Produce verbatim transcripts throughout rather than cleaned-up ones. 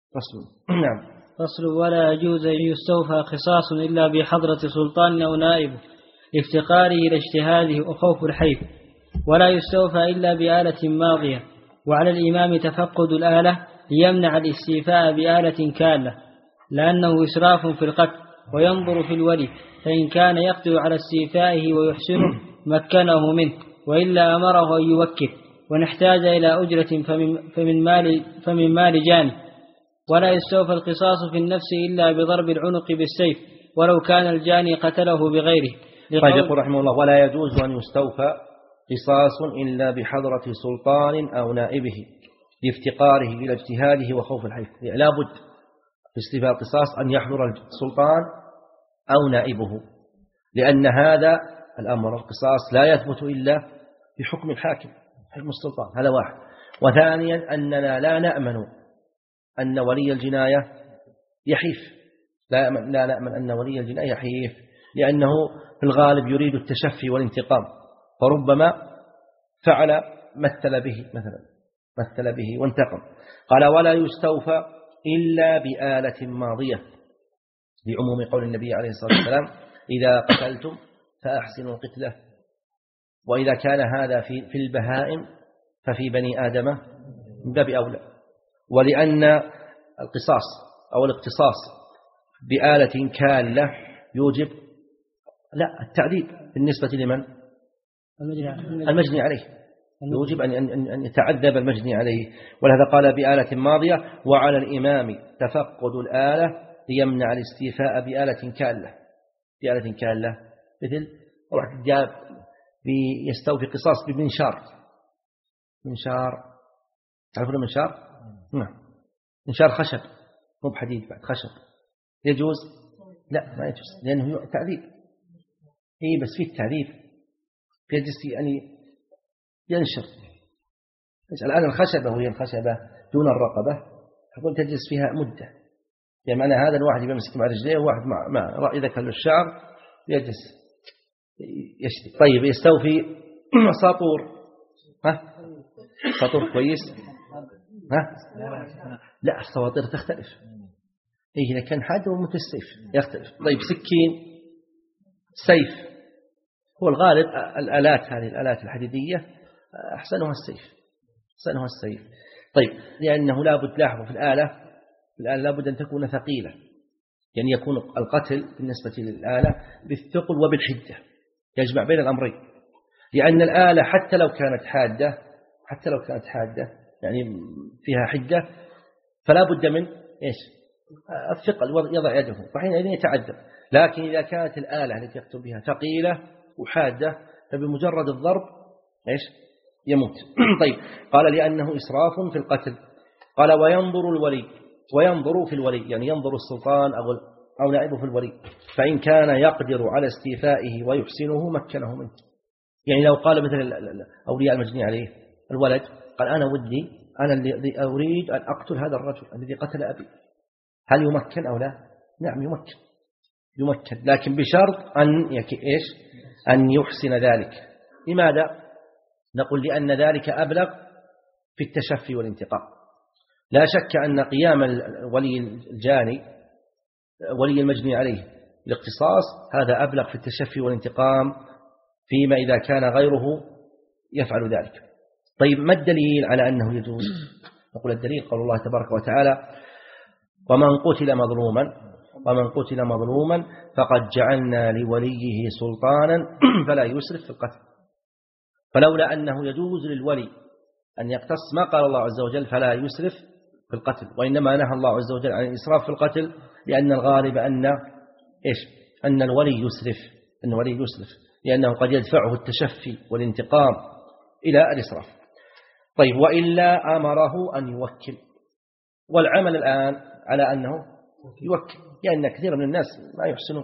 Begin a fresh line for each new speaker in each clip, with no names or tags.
فصل. نعم.
فصل. ولا يجوز أن يستوفى قصاص إلا بحضرة سلطان أو نائبه لافتقاره إلى اجتهاده وخوف الحيف، ولا يستوفى إلا بآلة ماضية، وعلى الإمام تفقد الآلة ليمنع الاستيفاء بآلة كالة، لأنه إسراف في القتل. وينظر في الولي، فإن كان يقدر على استيفائه ويحسنه مكنه منه، وإلا أمره أن يوكل، ونحتاج إلى أجرة فمن, فمن, مال, فمن مال جاني. ولا يستوفى القصاص في النفس إلا بضرب العنق بالسيف، ولو كان الجاني قتله بغيره.
طيب يقول رحمه الله: ولا يجوز أن يستوفى قصاص إلا بحضرة سلطان أو نائبه لافتقاره إلى اجتهاده وخوف الحيف. لا بد في استيفاء القصاص أن يحضر السلطان أو نائبه، لأن هذا الأمر القصاص لا يثبت إلا بحكم الحاكم، حكم السلطان. هذا واحد. وثانيا أننا لا نأمن أن ولي الجناية يحيف، لا, لا نأمن أن ولي الجناية يحيف، لأنه في الغالب يريد التشفي والانتقام، فربما فعل مثل به مثلا مثل به وانتقم. قال: ولا يستوفى إلا بآلة ماضية، لعموم قول النبي عليه الصلاة والسلام: إذا قتلتم فأحسنوا القتلة. وإذا كان هذا في في البهائم ففي بني آدم من باب أولى. ولأن القصاص أو الاقتصاص بآلة كالة يوجب لا التعذيب بالنسبة لمن؟ المجني عليه، يوجب أن أن يتعذب المجني عليه. ولهذا قال: بآلة ماضية، وعلى الإمام تفقد الآلة ليمنع الاستيفاء بآلة كالة. بآلة كالة مثل واحد جاب يستوفي قصاص بمنشار. منشار، تعرفون المنشار؟ نعم، منشار خشب مو بحديد، بعد خشب. يجوز؟ لا ما يجوز، لأنه تعذيب. إيه بس فيه التعذيب يجلس يعني ينشر. الآن الخشبة وهي الخشبة دون الرقبة تقول تجلس فيها مدة، يعني معنى هذا الواحد يمسك مع رجليه وواحد مع مع إذا كان له الشعر يجلس يشتي. طيب يستوفي ساطور، ها ساطور كويس، ها لا السواطير تختلف. إيه إذا كان حاد ومثل السيف يختلف. طيب سكين، سيف، هو الغالب الآلات هذه الآلات الحديدية أحسنها السيف، أحسنها السيف. طيب لأنه لابد لاحظوا في الآلة الآلة لابد أن تكون ثقيلة، يعني يكون القتل بالنسبة للآلة بالثقل وبالحدة، يجمع بين الأمرين. لأن الآلة حتى لو كانت حادة حتى لو كانت حادة يعني فيها حدة فلا بد من إيش؟ الثقل، يضع يده فحينئذ يتعذب. لكن إذا كانت الآلة التي يقتل بها ثقيلة وحادة فبمجرد الضرب إيش؟ يموت. طيب قال: لأنه إسراف في القتل. قال: وينظر الولي، وينظر في الولي يعني ينظر السلطان أو أو نائبه في الولي، فإن كان يقدر على استيفائه ويحسنه مكنه منه. يعني لو قال مثل أولياء المجني عليه الولد قال: أنا ودي أنا الذي أريد أن أقتل هذا الرجل الذي قتل أبي، هل يمكن أو لا؟ نعم يمكن، يمكن، لكن بشرط أن إيش؟ أن يحسن ذلك. لماذا؟ نقول لأن ذلك أبلغ في التشفي والانتقام. لا شك أن قيام ولي الجاني ولي المجني عليه الاقتصاص هذا أبلغ في التشفي والانتقام فيما إذا كان غيره يفعل ذلك. طيب ما الدليل على أنه يجوز؟ نقول الدليل قول الله تبارك وتعالى: ومن قتل مظلوما ومن قتل مظلوما فقد جعلنا لوليه سلطانا فلا يسرف في القتل. فلولا أنه يجوز للولي أن يقتص ما قال الله عز وجل فلا يسرف في القتل، وإنما نهى الله عز وجل عن الإسراف في القتل، لأن الغالب أن إيش؟ أن الولي يسرف، أن الولي يسرف لأنه قد يدفعه التشفي والانتقام إلى الإسراف. طيب وإلا أمره أن يوكل، والعمل الآن على أنه يوكل، لأن يعني كثير من الناس ما يحسنون،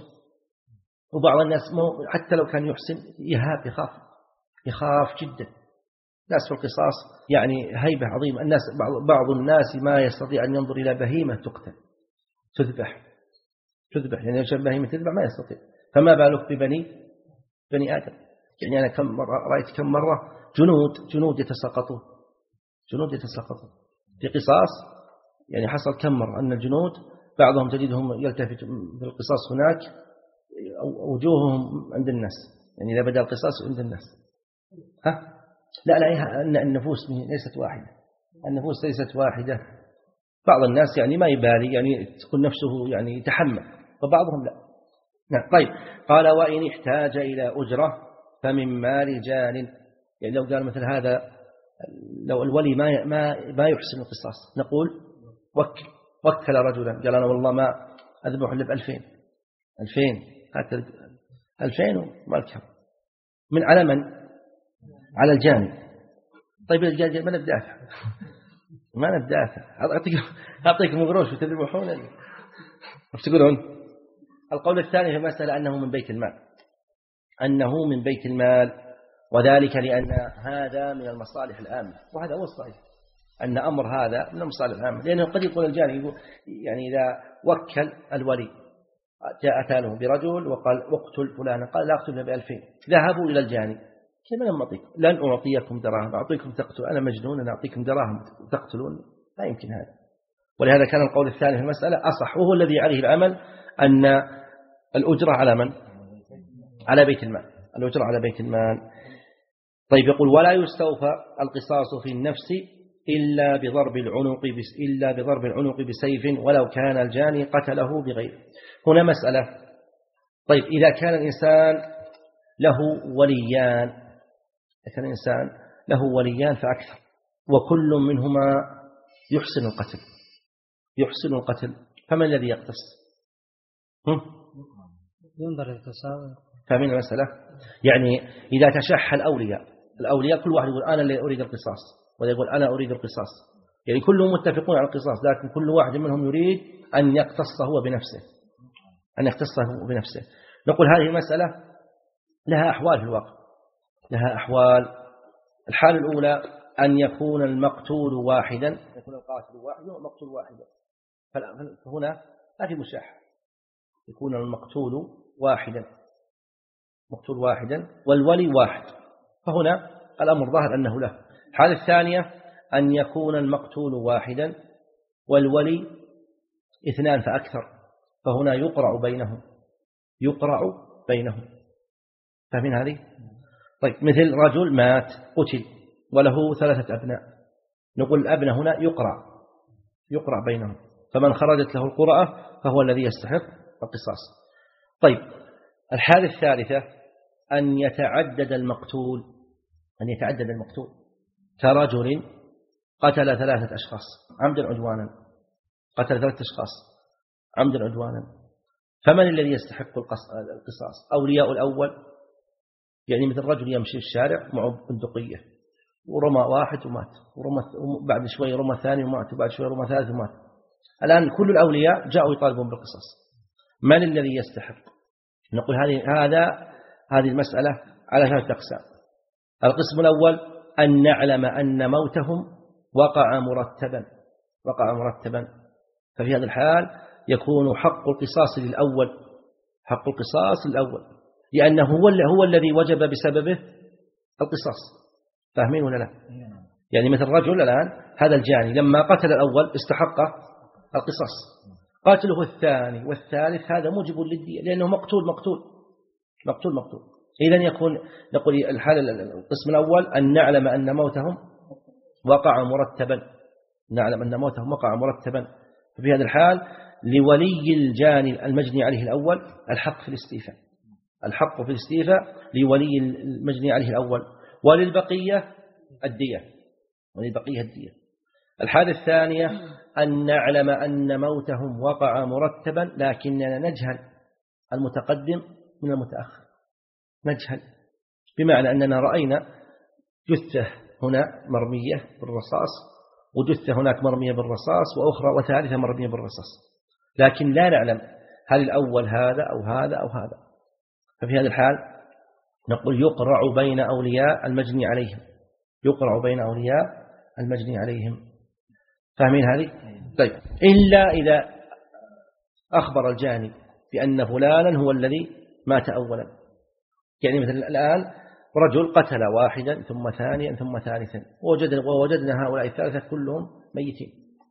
وبعض الناس حتى لو كان يحسن يهاب، يخاف يخاف جدا. ناس في القصاص يعني هيبة عظيمة. الناس بعض الناس ما يستطيع أن ينظر إلى بهيمة تقتل تذبح تذبح يعني يشبه بهيمة تذبح ما يستطيع، فما بالك ببني بني آدم. يعني أنا كم مرة رأيت كم مرة جنود جنود يتساقطون جنود يتساقطون في قصاص يعني حصل كم مرة أن الجنود بعضهم تجدهم يلتفت في القصاص هناك وجوههم عند الناس، يعني إذا بدأ القصاص عند الناس. ها؟ لا لا، أن النفوس ليست واحدة، النفوس ليست واحدة. بعض الناس يعني ما يبالي، يعني تكون نفسه يعني يتحمل، وبعضهم لا. نعم. طيب، قال وإن احتاج إلى أجرة فمن مال جان. يعني لو قال مثل هذا، لو الولي ما ما ما يحسن القصاص، نقول وكل وكل رجلا قال أنا والله ما أذبح إلا بألفين ألفين هات ألفين ومالك من على من؟ على الجاني. طيب الجاني ما ندافع ما ندافع أعطيك أعطيكم قروش وتذبحون ايش تقولون؟ القول الثاني في المسألة أنه من بيت المال، أنه من بيت المال، وذلك لأن هذا من المصالح العامة، وهذا هو الصحيح أن أمر هذا من المصالح العامة، لأنه قد يقول الجاني يقول يعني إذا وكل الولي جاء أتانه برجل وقال اقتل فلانا، قال لا أقتله بألفين، ذهبوا إلى الجاني كما لم أعطيكم، لن أعطيكم دراهم أعطيكم تقتل، أنا مجنون أنا أعطيكم دراهم تقتلون، لا يمكن هذا. ولهذا كان القول الثاني في المسألة أصح، وهو الذي عليه العمل، أن الأجرة على من؟ على بيت المال، الأجرة على بيت المال. طيب، يقول ولا يستوفى القصاص في النفس إلا بضرب العنق بس إلا بضرب العنق بسيف ولو كان الجاني قتله بغيره. هنا مسألة، طيب إذا كان الإنسان له وليان، إذا كان الإنسان له وليان فأكثر، وكل منهما يحسن القتل يحسن القتل فمن الذي يقتص؟
ينظر القصاص.
فمن المسألة يعني إذا تشح الأولياء الأولياء كل واحد يقول أنا اللي أريد القصاص، ولا يقول أنا أريد القصاص، يعني كلهم متفقون على القصاص، لكن كل واحد منهم يريد أن يقتص هو بنفسه أن يقتص هو بنفسه. نقول هذه المسألة لها أحوال في الواقع، لها أحوال. الحالة الأولى أن يكون المقتول واحدا، يكون القاتل واحدا والمقتول واحدا، فهنا لا في مشاحة، يكون المقتول واحدا مقتول واحدا والولي واحد، فهنا الأمر ظاهر أنه له. الحالة الثانية أن يكون المقتول واحدا والولي اثنان فأكثر، فهنا يقرع بينهم يقرع بينهم فمن هذه. طيب، مثل رجل مات قتل وله ثلاثة أبناء، نقول الأبناء هنا يقرع يقرع بينهم، فمن خرجت له القرعة فهو الذي يستحق القصاص. طيب، الحالة الثالثة أن يتعدد المقتول أن يتعدد المقتول كرجل قتل ثلاثة أشخاص عمدا عدوانا قتل ثلاثة أشخاص عمدا عدوانا، فمن الذي يستحق القصاص؟ أولياء الأول، يعني مثل رجل يمشي في الشارع معه بندقية ورمى واحد ومات، ورمى بعد شوي رمى ثاني ومات، وبعد شوي رمى ثالث ومات. الآن كل الأولياء جاءوا يطالبون بالقصاص، من الذي يستحق؟ نقول هذه هذا هذه المسألة على ثلاثة أقسام. القسم الأول أن نعلم أن موتهم وقع مرتبا وقع مرتبا ففي هذا الحال يكون حق القصاص للأول حق القصاص للأول لأنه هو هو الذي وجب بسببه القصاص. فاهمين ولا لا؟ يعني مثل رجل الآن هذا الجاني لما قتل الأول استحق القصاص، قاتله الثاني والثالث هذا موجب للدية لأنه مقتول مقتول مقتول مقتول. إذن يكون نقول الحالة القسم الأول أن نعلم أن موتهم وقع مرتبا نعلم أن موتهم وقع مرتبا ففي هذا الحال لولي الجاني المجني عليه الأول الحق في الاستيفاء الحق في الاستيفاء لولي المجني عليه الأول، وللبقية الدية وللبقية الدية. الحالة الثانية أن نعلم أن موتهم وقع مرتبا لكننا نجهل المتقدم من المتأخر، نجهل بمعنى أننا رأينا جثة هنا مرمية بالرصاص وجثة هناك مرمية بالرصاص وأخرى وثالثة مرمية بالرصاص، لكن لا نعلم هل الأول هذا أو هذا أو هذا. ففي هذا الحال نقول يقرع بين أولياء المجني عليهم يقرع بين أولياء المجني عليهم. فاهمين هذه؟ طيب، إلا إذا أخبر الجاني بأن فلانا هو الذي مات أولا، يعني مثل الآن رجل قتل واحدا ثم ثانيا ثم ثالثا ووجدنا, ووجدنا هؤلاء الثلاثة كلهم ميتين،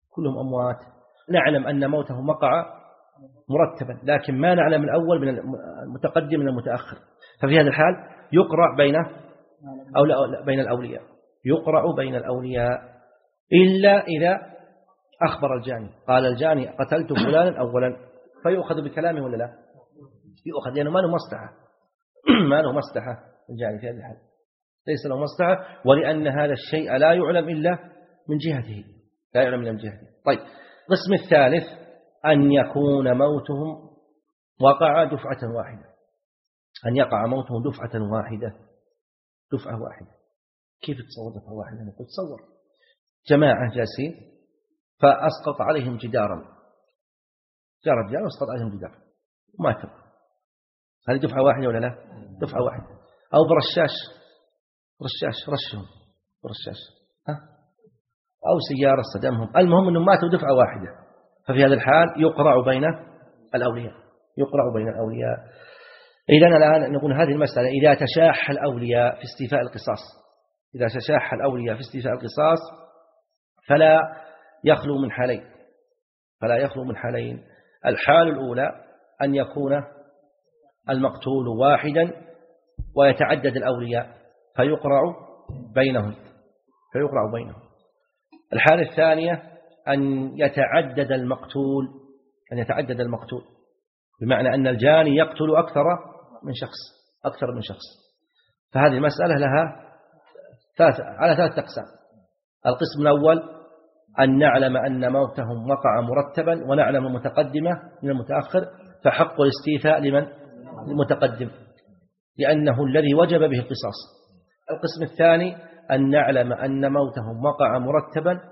كلهم أموات. نعلم أن موتهم وقع مرتبا، لكن ما نعلم الأول من المتقدم من المتأخر، ففي هذا الحال يقرأ بين أو لا بين الأولياء، يقرأ بين الأولياء إلا إذا أخبر الجاني، قال الجاني قتلت فلانا أولا، فيؤخذ بكلامه ولا لا؟ يؤخذ، لأنه ما له مصلحة ما له مصلحة الجاني في هذا الحال، ليس له مصلحة، ولأن هذا الشيء لا يعلم إلا من جهته، لا يعلم إلا من جهته. طيب، القسم الثالث أن يكون موتهم وقع دفعة واحدة، أن يقع موتهم دفعة واحدة، دفعة واحدة. كيف تصور دفعة واحدة؟ نقول تصور جماعة جالسين فأسقط عليهم جدارا، جاء رجال وأسقط عليهم جدار وماتوا، هذه دفعة واحدة ولا لا؟ دفعة واحدة. أو برشاش، رشاش رشهم برشاش، ها؟ أو سيارة صدمهم، المهم أنهم ماتوا دفعة واحدة، ففي هذا الحال يقرأ بين الأولياء، يقرأ بين الأولياء. إذا الآن نقول هذه المسألة إذا تشاح الأولياء في استيفاء القصاص، إذا تشاح الأولياء في استيفاء القصاص فلا يخلو من حالين، فلا يخلو من حالين. الحال الأولى أن يكون المقتول واحدا ويتعدد الأولياء فيقرأ بينهم، فيقرأ بينهم. الحالة الثانية أن يتعدد المقتول، أن يتعدد المقتول بمعنى أن الجاني يقتل أكثر من شخص، أكثر من شخص. فهذه المسألة لها ثلاث على ثلاث أقسام. القسم الأول أن نعلم أن موتهم وقع مرتبا ونعلم المتقدمة من المتأخر، فحق الاستيفاء لمن؟ المتقدم، لأنه الذي وجب به القصاص. القسم الثاني أن نعلم أن موتهم وقع مرتبا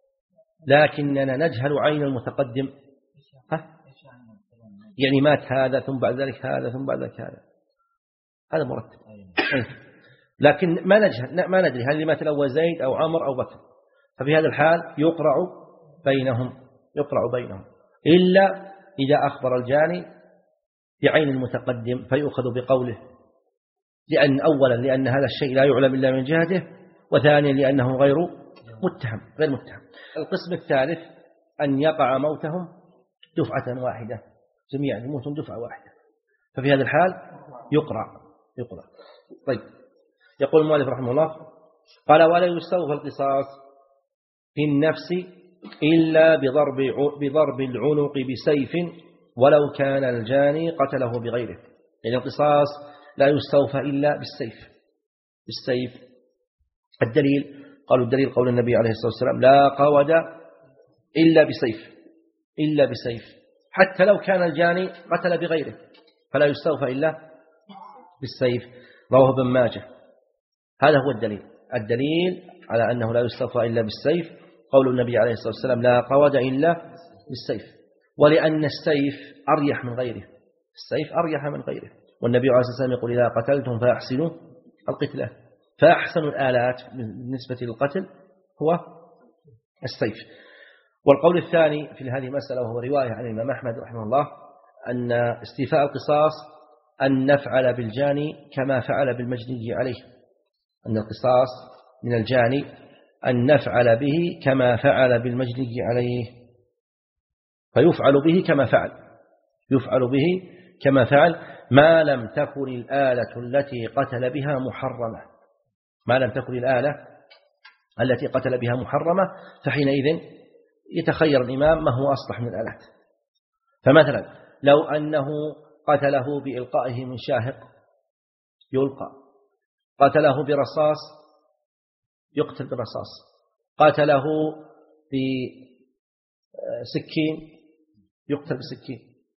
لكننا نجهل عين المتقدم، ها؟ يعني مات هذا ثم بعد ذلك هذا ثم بعد ذلك هذا، هذا مرتب، لكن ما نجهل، ما ندري هل مات الأول زيد أو عمر أو بكر، ففي هذا الحال يقرأ بينهم، يقرأ بينهم إلا إذا أخبر الجاني بعين المتقدم فيؤخذ بقوله، لأن أولا لأن هذا الشيء لا يعلم إلا من جهته، وثانيا لأنه غير متهم، غير متهم. القسم الثالث أن يقع موتهم دفعة واحدة، جميعا يموتون دفعة واحدة، ففي هذا الحال يقرأ يقرأ طيب، يقول المؤلف رحمه الله قال ولا يستوفى القصاص في النفس إلا بضرب بضرب العنق بسيف ولو كان الجاني قتله بغيره. يعني القصاص لا يستوفى إلا بالسيف، بالسيف. الدليل قالوا الدليل قول النبي عليه الصلاة والسلام لا قود إلا بسيف، إلا بسيف، حتى لو كان الجاني قتل بغيره فلا يستوفى إلا بالسيف. رواه ابن ماجه. هذا هو الدليل، الدليل على أنه لا يستوفى إلا بالسيف قول النبي عليه الصلاة والسلام لا قود إلا بالسيف، ولأن السيف أريح من غيره، السيف أريح من غيره، والنبي عليه الصلاة والسلام يقول إذا قتلتم فأحسنوا القتلة، فأحسن الآلات بالنسبة للقتل هو السيف. والقول الثاني في هذه المسألة وهو رواية عن الإمام أحمد رحمه الله أن استيفاء القصاص أن نفعل بالجاني كما فعل بالمجني عليه، أن القصاص من الجاني أن نفعل به كما فعل بالمجني عليه، فيفعل به كما فعل، يفعل به كما فعل ما لم تكن الآلة التي قتل بها محرمة، ما لم تكن الآلة التي قتل بها محرمة، فحينئذ يتخير الإمام ما هو أصلح من الآلات. فمثلا لو أنه قتله بإلقائه من شاهق يلقى، قتله برصاص يقتل بالرصاص، قتله بسكين يقتل بسكين،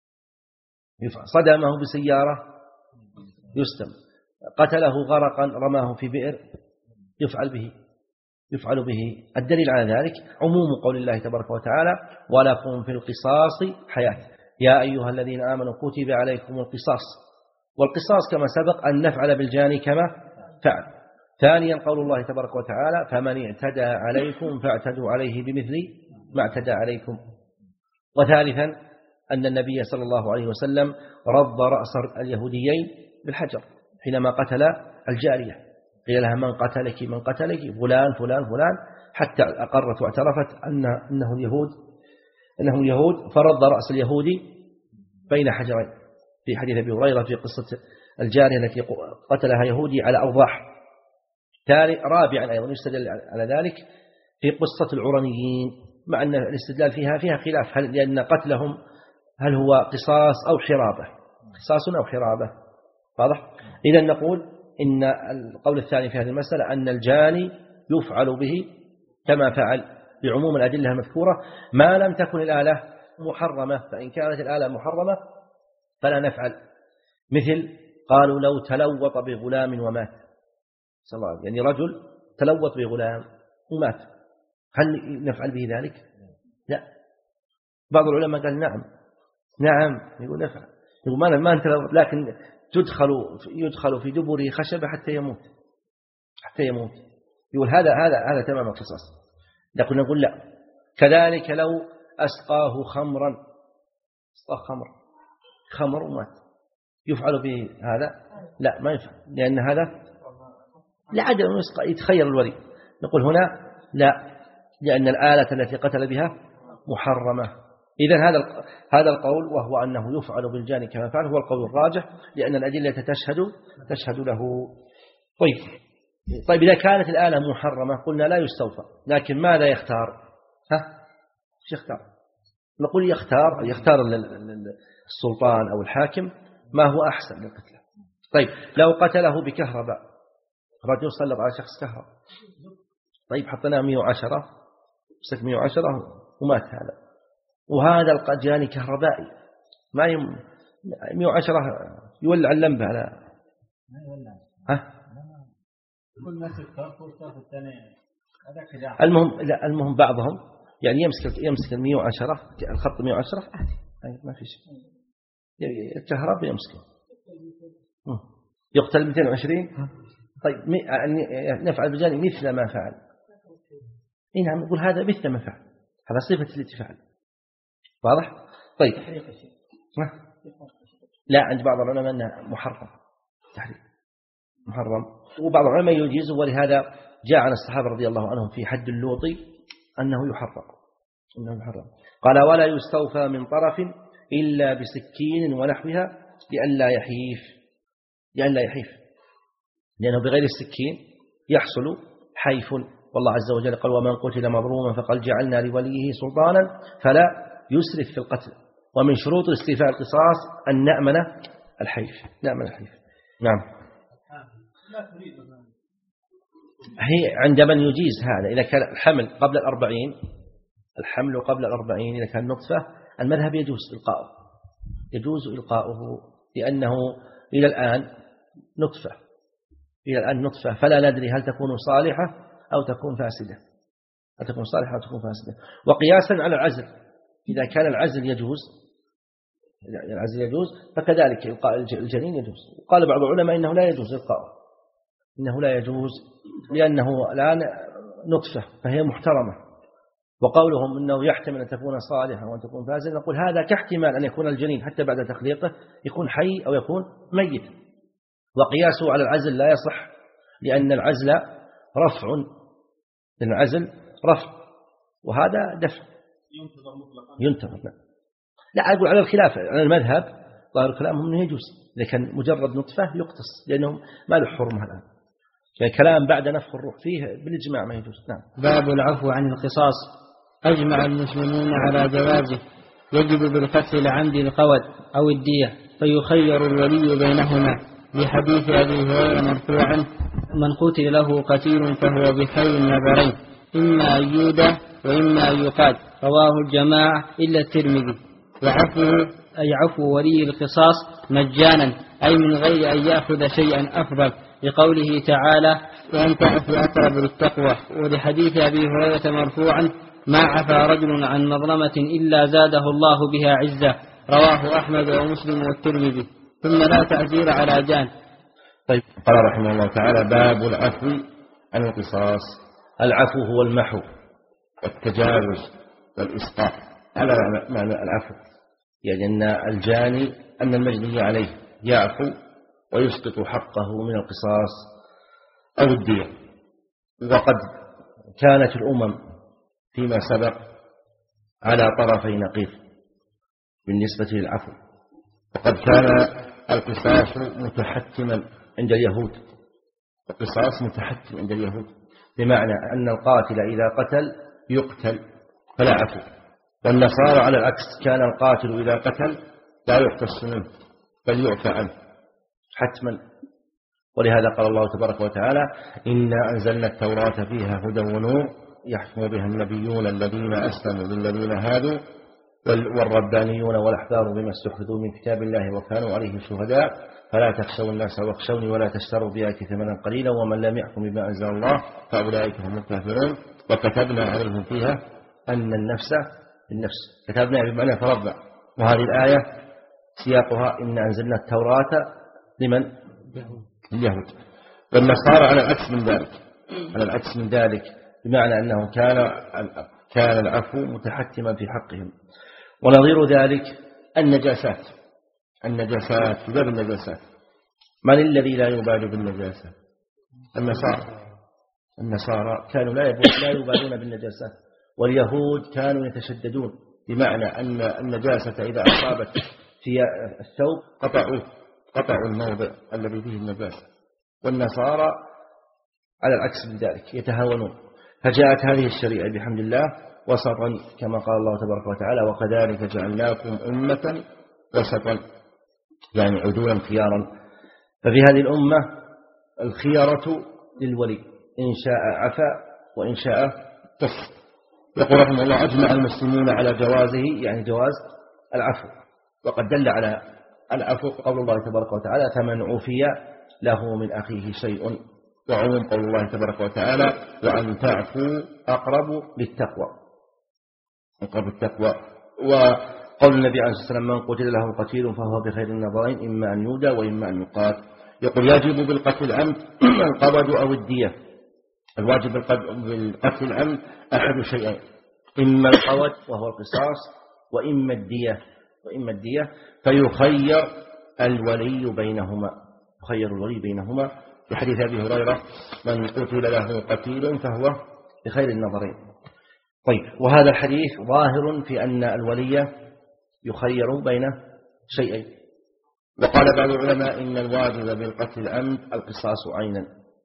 صدمه بسيارة يستم، قتله غرقا رماه في بئر يفعل به يفعل به. الدليل على ذلك عموم قول الله تبارك وتعالى ولكم في القصاص حياة يا أيها الذين آمنوا كتب عليكم القصاص، والقصاص كما سبق أن نفعل بالجاني كما فعل. ثانيا قول الله تبارك وتعالى فمن اعتدى عليكم فاعتدوا عليه بمثل ما اعتدى عليكم. وثالثا أن النبي صلى الله عليه وسلم رض رأس اليهوديين بالحجر حينما قتل الجارية، قيل لها من قتلك من قتلك فلان فلان فلان، حتى أقرت واعترفت أن أنه اليهود أنهم اليهود فرض رأس اليهودي بين حجرين في حديث أبي هريرة في قصة الجارية التي قتلها يهودي على أوضاح. رابعا أيضا يستدل على ذلك في قصة العرنيين، مع أن الاستدلال فيها فيها خلاف، هل لأن قتلهم هل هو قصاص أو حرابة، قصاص أو حرابة، واضح؟ إذا نقول إن القول الثاني في هذه المسألة أن الجاني يفعل به كما فعل بعموم الأدلة المذكورة ما لم تكن الآلة محرمة، فإن كانت الآلة محرمة فلا نفعل. مثل قالوا لو تلوط بغلام ومات، صلى الله عليه وسلم، يعني رجل تلوط بغلام ومات، هل نفعل به ذلك؟ لا. بعض العلماء قال نعم نعم يقول نفعل، يقول ما ما أنت لكن تدخل يدخل في دبره خشبة حتى يموت حتى يموت يقول هذا هذا هذا تمام القصاص. لكن نقول لا. كذلك لو أسقاه خمرا، أسقاه خمر خمر ومات، يفعل به هذا؟ لا ما يفعل، لأن هذا لا عدم يتخير الولي. نقول هنا لا، لأن الآلة التي قتل بها محرمة. إذن هذا هذا القول وهو أنه يفعل بالجاني كما فعل هو القول الراجح، لأن الأدلة تشهد تشهد له. طيب طيب إذا كانت الآلة محرمة قلنا لا يستوفى، لكن ماذا يختار؟ ها ايش يختار؟ نقول يختار يختار السلطان أو الحاكم ما هو أحسن للقتله. طيب لو قتله بكهرباء، رجل سلط على شخص كهرباء، طيب حطنا مئة وعشرة مسك مئة وعشرة ومات هذا، وهذا الجاني كهربائي ما يم مئة وعشرة يولع اللمبة على
ما يولع
ها
كل ما سكر فرصة الثانية هذا كذا.
المهم لا المهم بعضهم يعني يمسك يمسك مئة وعشرة الخط مئة وعشرة عادي ما في شيء، الكهرباء يمسكه يقتل مئتين وعشرين. طيب نفعل بجاني مثل ما فعل. إيه نعم نقول هذا مثل ما فعل، هذا صفة التي فعل، واضح؟ طيب لا عند بعض العلماء أنه محرم تحريق محرم، وبعض العلماء يجيزه، ولهذا جاء عن الصحابة رضي الله عنهم في حد اللوطي أنه يحرم أنه يحرم قال ولا يستوفى من طرف إلا بسكين ونحوها لئلا يحيف لئلا يحيف لأنه بغير السكين يحصل حيف. والله عز وجل قال ومن قتل مظلوما فقد جعلنا لوليه سلطانا فلا يسرف في القتل، ومن شروط استيفاء القصاص أن نأمن الحيف نأمن الحيف. نعم هي عند من يجيز هذا إذا كان الحمل قبل الأربعين، الحمل قبل الأربعين إذا كان نطفة المذهب يجوز إلقاؤه يجوز إلقاؤه لأنه إلى الآن نطفة إلى الآن نطفة فلا ندري هل تكون صالحة أو تكون فاسدة هل تكون صالحة أو تكون فاسدة. وقياسا على العزل إذا كان العزل يجوز العزل يجوز فكذلك إلقاء الجنين يجوز. وقال بعض العلماء إنه لا يجوز إلقاؤه إنه لا يجوز لأنه الآن نطفة فهي محترمة، وقولهم أنه يحتمل أن تكون صالحة وأن تكون فاسدة نقول هذا كاحتمال أن يكون الجنين حتى بعد تخليقه يكون حي أو يكون ميت. وقياسه على العزل لا يصح لأن العزل رفع لأن العزل رفع وهذا دفع
ينتظر مطلقا
ينتظر. لا أقول على الخلاف على المذهب ظاهر كلامهم أنه يجوز إذا كان مجرد نطفة يقتص لأنه ما له حرمة الآن، يعني كلام بعد نفخ الروح فيه بالإجماع ما يجوز. نعم.
باب العفو عن القصاص. أجمع المسلمون على جوازه، يجب بالقتل العمد القود أو الدية فيخير الولي بينهما، لحديث أبي هريرة مرفوعا من قتل له قتيل فهو بخير النظرين إما أن يودى وإما أن يقاد، رواه الجماعة إلا الترمذي. وعفوه أي عفو ولي القصاص مجانا أي من غير أن يأخذ شيئا أفضل، لقوله تعالى وأن تعفو أقرب للتقوى. ولحديث أبي هريرة مرفوعا ما عفا رجل عن مظلمة إلا زاده الله بها عزة، رواه أحمد ومسلم والترمذي. ثم لا تعزير على جان.
طيب قال رحمه الله تعالى باب العفو عن القصاص.
العفو هو المحو
والتجاوز والإسقاط على معنى العفو،
يعني أن الجاني أن المجني عليه يعفو ويسقط حقه من القصاص أو الدية. وقد كانت الأمم
فيما سبق
على طرفي نقيض بالنسبة للعفو،
وقد كان القصاص متحتما
عند اليهود،
القصاص متحتم عند اليهود،
بمعنى أن القاتل إذا قتل
يقتل فلا عفو.
والنصارى على العكس، كان القاتل إذا قتل
لا يحتص منه بل يعفى عنه
حتما. ولهذا قال الله تبارك وتعالى:
إنا أنزلنا التوراة فيها هدى ونور يحكم بها النبيون الذين أسلموا للذين هادوا
والربانيون والأحبار بما استحفظوا من كتاب الله وكانوا عليه شهداء فلا تخشوا الناس واخشوني ولا تشتروا بآياتي ثمنا قليلا ومن لم يحكم بما أنزل الله
فأولئك هم الكافرون. وكتبنا عليهم فيها
أن النفس بالنفس، كتبنا بمعنى فرضنا. وهذه الآية سياقها إن أنزلنا التوراة لمن؟
اليهود. والنصارى على العكس من ذلك،
على العكس من ذلك بمعنى أنه كان كان العفو متحتما في حقهم. ونظير ذلك
النجاسات، النجاسات في باب النجاسات.
من الذي لا يبالي بالنجاسة؟
النصارى.
النصارى كانوا لا لا يبالون بالنجاسات، واليهود كانوا يتشددون، بمعنى أن النجاسة إذا أصابت في الثوب
قطعوا قطعوا الموضع الذي فيه النجاسة.
والنصارى على العكس من ذلك يتهاونون. فجاءت هذه الشريعة بحمد الله وسطا كما قال الله تبارك وتعالى: وكذلك جعلناكم أمة وسطا، يعني عدولا خيارا. ففي هذه الأمة الخيارة للولي، إن شاء عفا وإن شاء
تصف. يقول رحمه الله: أجمع المسلمون على جوازه،
يعني جواز العفو. وقد دل على العفو قول الله تبارك وتعالى: فمن عفي له من أخيه شيء،
وعموم قول الله تبارك وتعالى: وأن تعفوا أقرب
للتقوى،
أقرب التقوى.
وقول النبي عليه الصلاة والسلام: من قتل له قتيل فهو بخير النظرين، إما أن يودى وإما أن يقاتل.
يقول: يجب بالقتل العمد القبض أو الدية. الواجب بالقتل العمد أحد شيئين:
إما القود وهو القصاص، وإما الدية وإما الدية فيخير الولي بينهما، يخير الولي بينهما في حديث أبي هريرة: من قتل له قتيل فهو بخير النظرين. طيب، وهذا الحديث ظاهر في أن الولي يخير بين شيئين.
وقال بعض العلماء: إن الواجب بالقتل العمد القصاص عينا،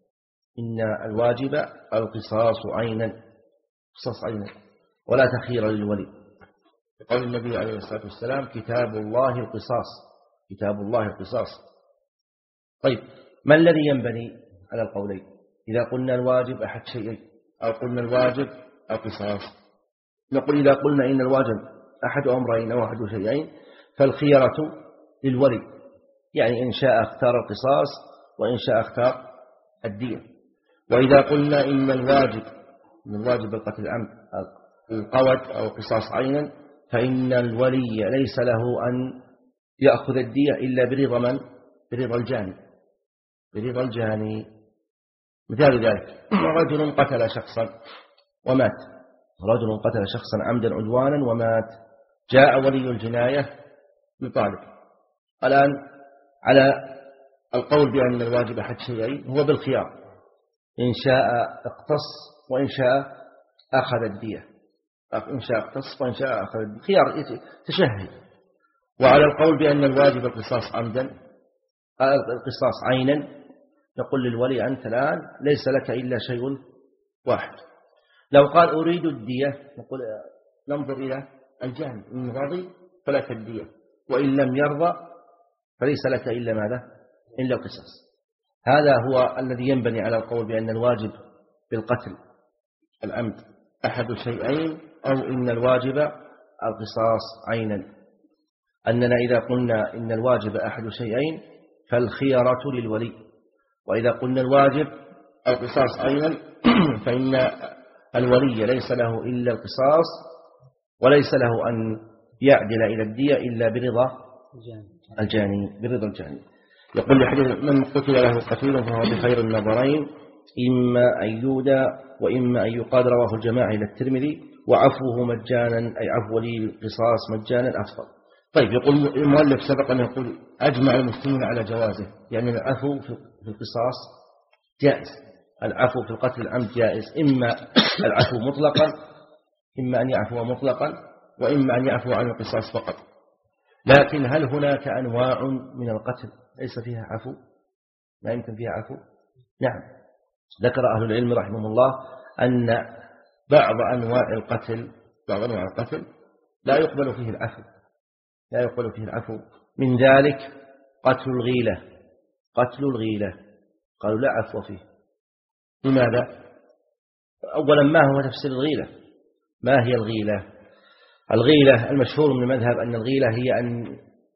إن الواجب القصاص عينا، قصاص عينا ولا تخير للولي.
قال النبي عليه الصلاة والسلام:
كتاب الله القصاص، كتاب الله القصاص. طيب، ما الذي ينبني على القولين؟ إذا قلنا الواجب أحد شيئين
أو قلنا الواجب القصاص،
نقول إذا قلنا إن الواجب أحد أمرين أو أحد شيئين فالخيرة للولي، يعني إن شاء اختار القصاص وإن شاء اختار الدية. وإذا قلنا إن الواجب من الواجب القتل العمد القود أو قصاص عينا، فإن الولي ليس له أن يأخذ الدية إلا برضا من؟ برضا الجاني، برضا الجاني. مثال ذلك: رجل قتل شخصا ومات، رجل قتل شخصا عمدا عدوانا ومات، جاء ولي الجناية يطالب. الآن على القول بأن الواجب أحد شيئين هو بالخيار، إن شاء اقتص وإن شاء أخذ الدية، إن شاء اقتص وإن شاء أخذ الدية، خيار تشهد. وعلى القول بأن الواجب القصاص عمدا القصاص عينا، يقول للولي: أنت الآن ليس لك إلا شيء واحد. لو قال أريد الدية نقول ننظر إلى الجاني، إن رضي فلك الدية، وإن لم يرضى فليس لك إلا ماذا؟ إلا القصاص. هذا هو الذي ينبني على القول بأن الواجب بالقتل العمد أحد شيئين، أو إن الواجب القصاص عينا. أننا إذا قلنا إن الواجب أحد شيئين فالخيرة للولي، وإذا قلنا الواجب
القصاص عينا
فإن الولي ليس له إلا القصاص، وليس له أن يعدل إلى الدية إلا برضا الجاني، برضا الجاني.
يقول لحديث: من قتل له قتيل فهو بخير النظرين،
إما أن يودى وإما أن يقاد. رواه الجماعة إلى الترمذي. وعفوه مجانا، أي عفو ولي القصاص مجانا أفضل.
طيب، يقول المؤلف سبق أن يقول: أجمع المسلمين على جوازه، يعني العفو في القصاص جائز،
العفو في القتل العمد جائز، إما العفو مطلقا، إما أن يعفو مطلقا، وإما أن يعفو عن القصاص فقط. لكن هل هناك أنواع من القتل ليس فيها عفو، لا يمكن فيها عفو؟ نعم، ذكر أهل العلم رحمهم الله أن بعض أنواع القتل بعض أنواع القتل لا يقبل فيه العفو، لا يقبل فيه العفو. من ذلك قتل الغيلة، قتل الغيلة قالوا لا عفو فيه. لماذا؟ أولا ما هو تفسير الغيلة؟ ما هي الغيلة؟ الغيلة المشهور من المذهب أن الغيلة هي أن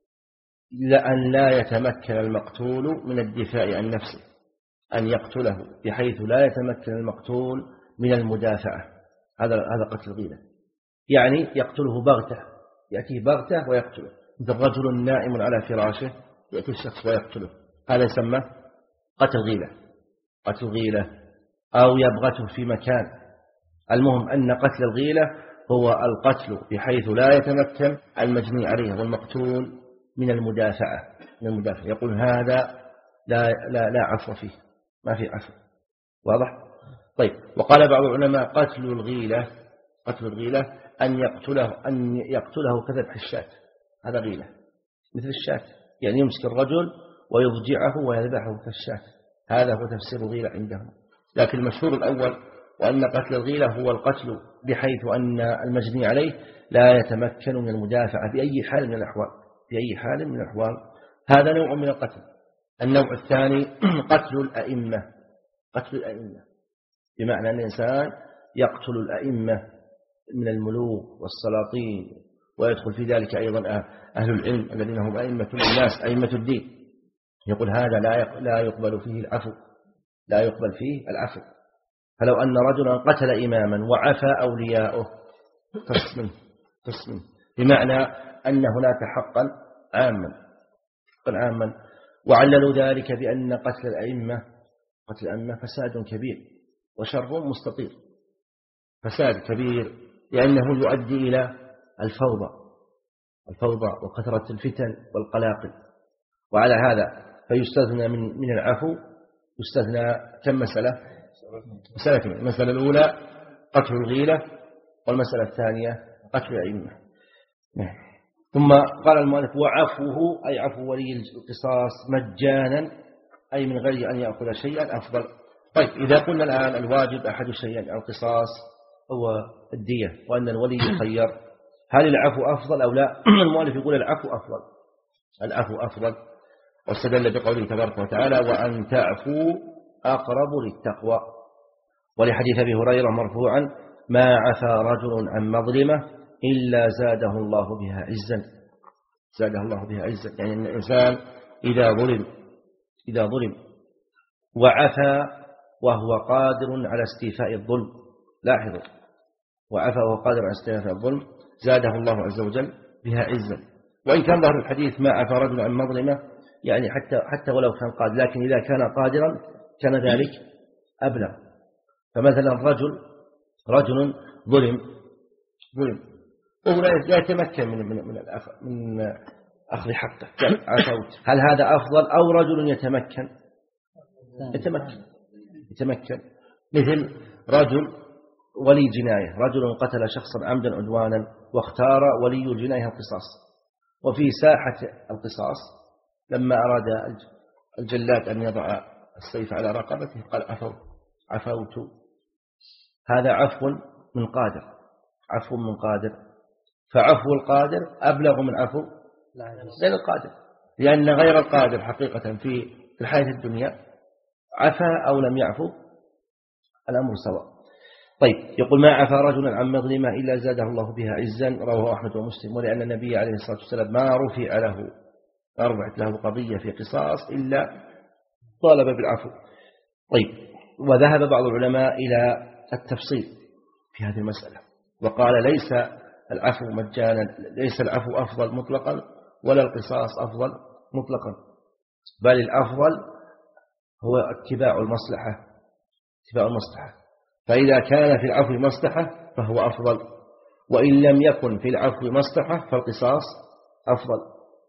أن لا يتمكن المقتول من الدفاع عن نفسه، أن يقتله بحيث لا يتمكن المقتول من المدافعة. هذا هذا قتل الغيلة، يعني يقتله بغتة، يأتيه بغتة ويقتله، مثل رجل نائم على فراشه يأتي الشخص ويقتله، هذا يسمى قتل غيلة، قتل غيلة. أو يبغته في مكان. المهم أن قتل الغيلة هو القتل بحيث لا يتمكن المجني عليه والمقتول من المدافعة، من المدافع. يقول هذا لا لا لا عفو فيه، ما في عفو. واضح؟ طيب. وقال بعض العلماء قتل الغيلة، قتل الغيلة أن يقتله أن يقتله كذبح الشاة، هذا غيلة مثل الشاة، يعني يمسك الرجل ويضجعه ويذبحه كالشاة، هذا هو تفسير الغيلة عندهم. لكن المشهور الأول وأن قتل الغيلة هو القتل بحيث أن المجني عليه لا يتمكن من المدافعة بأي حال من الأحوال، بأي حال من الأحوال. هذا نوع من القتل. النوع الثاني قتل الأئمة، قتل الأئمة بمعنى أن الإنسان يقتل الأئمة من الملوك والسلاطين، ويدخل في ذلك أيضا أهل العلم الذين هم أئمة الناس، أئمة الدين. يقول هذا لا يقبل فيه العفو، لا يقبل فيه العفو. فلو أن رجلا قتل إماما وعفى أولياؤه قسم قسم، بمعنى أن هناك حقا عاما، حقا عاما. وعللوا ذلك بأن قتل الأئمة قتل الأئمة فساد كبير وشر مستطير، فساد كبير لأنه يؤدي إلى الفوضى، الفوضى وكثرة الفتن والقلاقل. وعلى هذا فيستثنى من من العفو، يستثنى كم مسألة؟ مسألة. المسألة الأولى قتل الغيلة، والمسألة الثانية قتل الأئمة. ثم قال المؤلف وعفوه أي عفو ولي القصاص مجانا، أي من غير أن يأخذ شيئا أفضل. طيب، إذا قلنا الآن الواجب أحد الشيئين القصاص هو الدية، وأن الولي يخير، هل العفو أفضل أو لا؟ المؤلف يقول العفو أفضل، العفو أفضل، واستدل بقوله تبارك وتعالى وأن تعفوا أقرب للتقوى، ولحديث أبي هريرة مرفوعا ما عفى رجل عن مظلمة إلا زاده الله بها عزا، زاده الله بها عزا، يعني أن الإنسان إذا ظلم إذا ظلم وعفى وهو قادر على استيفاء الظلم، لاحظوا، وعفى وهو قادر على استيفاء الظلم زاده الله عز وجل بها عزا. وإن كان ظهر الحديث ما عفى رجل عن مظلمة، يعني حتى حتى ولو كان قادر، لكن إذا كان قادرا كان ذلك أبلغ. فمثلا رجل رجل ظلم ظلم وهو لا يتمكن من من من, من أخذ حقه، عفوت، هل هذا أفضل أو رجل يتمكن يتمكن يتمكن مثل رجل ولي جناية، رجل قتل شخصا عمدا عدوانا واختار ولي الجناية القصاص، وفي ساحة القصاص لما أراد الجلاد أن يضع السيف على رقبته قال عفوت عفوت هذا عفو من قادر، عفو من قادر. فعفو القادر أبلغ من عفو غير القادر، لأن غير القادر حقيقة في الحياة الدنيا عفا أو لم يعفو الأمر سواء. طيب، يقول ما عفى رجل عن مظلمة إلا زاده الله بها عزا، رواه أحمد ومسلم. ولأن النبي عليه الصلاة والسلام ما رفع له ما رفعت له قضية في قصاص إلا طالب بالعفو. طيب، وذهب بعض العلماء إلى التفصيل في هذه المسألة، وقال ليس العفو مجانا، ليس العفو أفضل مطلقا ولا القصاص أفضل مطلقا، بل الأفضل هو اتباع المصلحة، اتباع المصلحة. فإذا كان في العفو مصلحة فهو أفضل، وإن لم يكن في العفو مصلحة فالقصاص أفضل،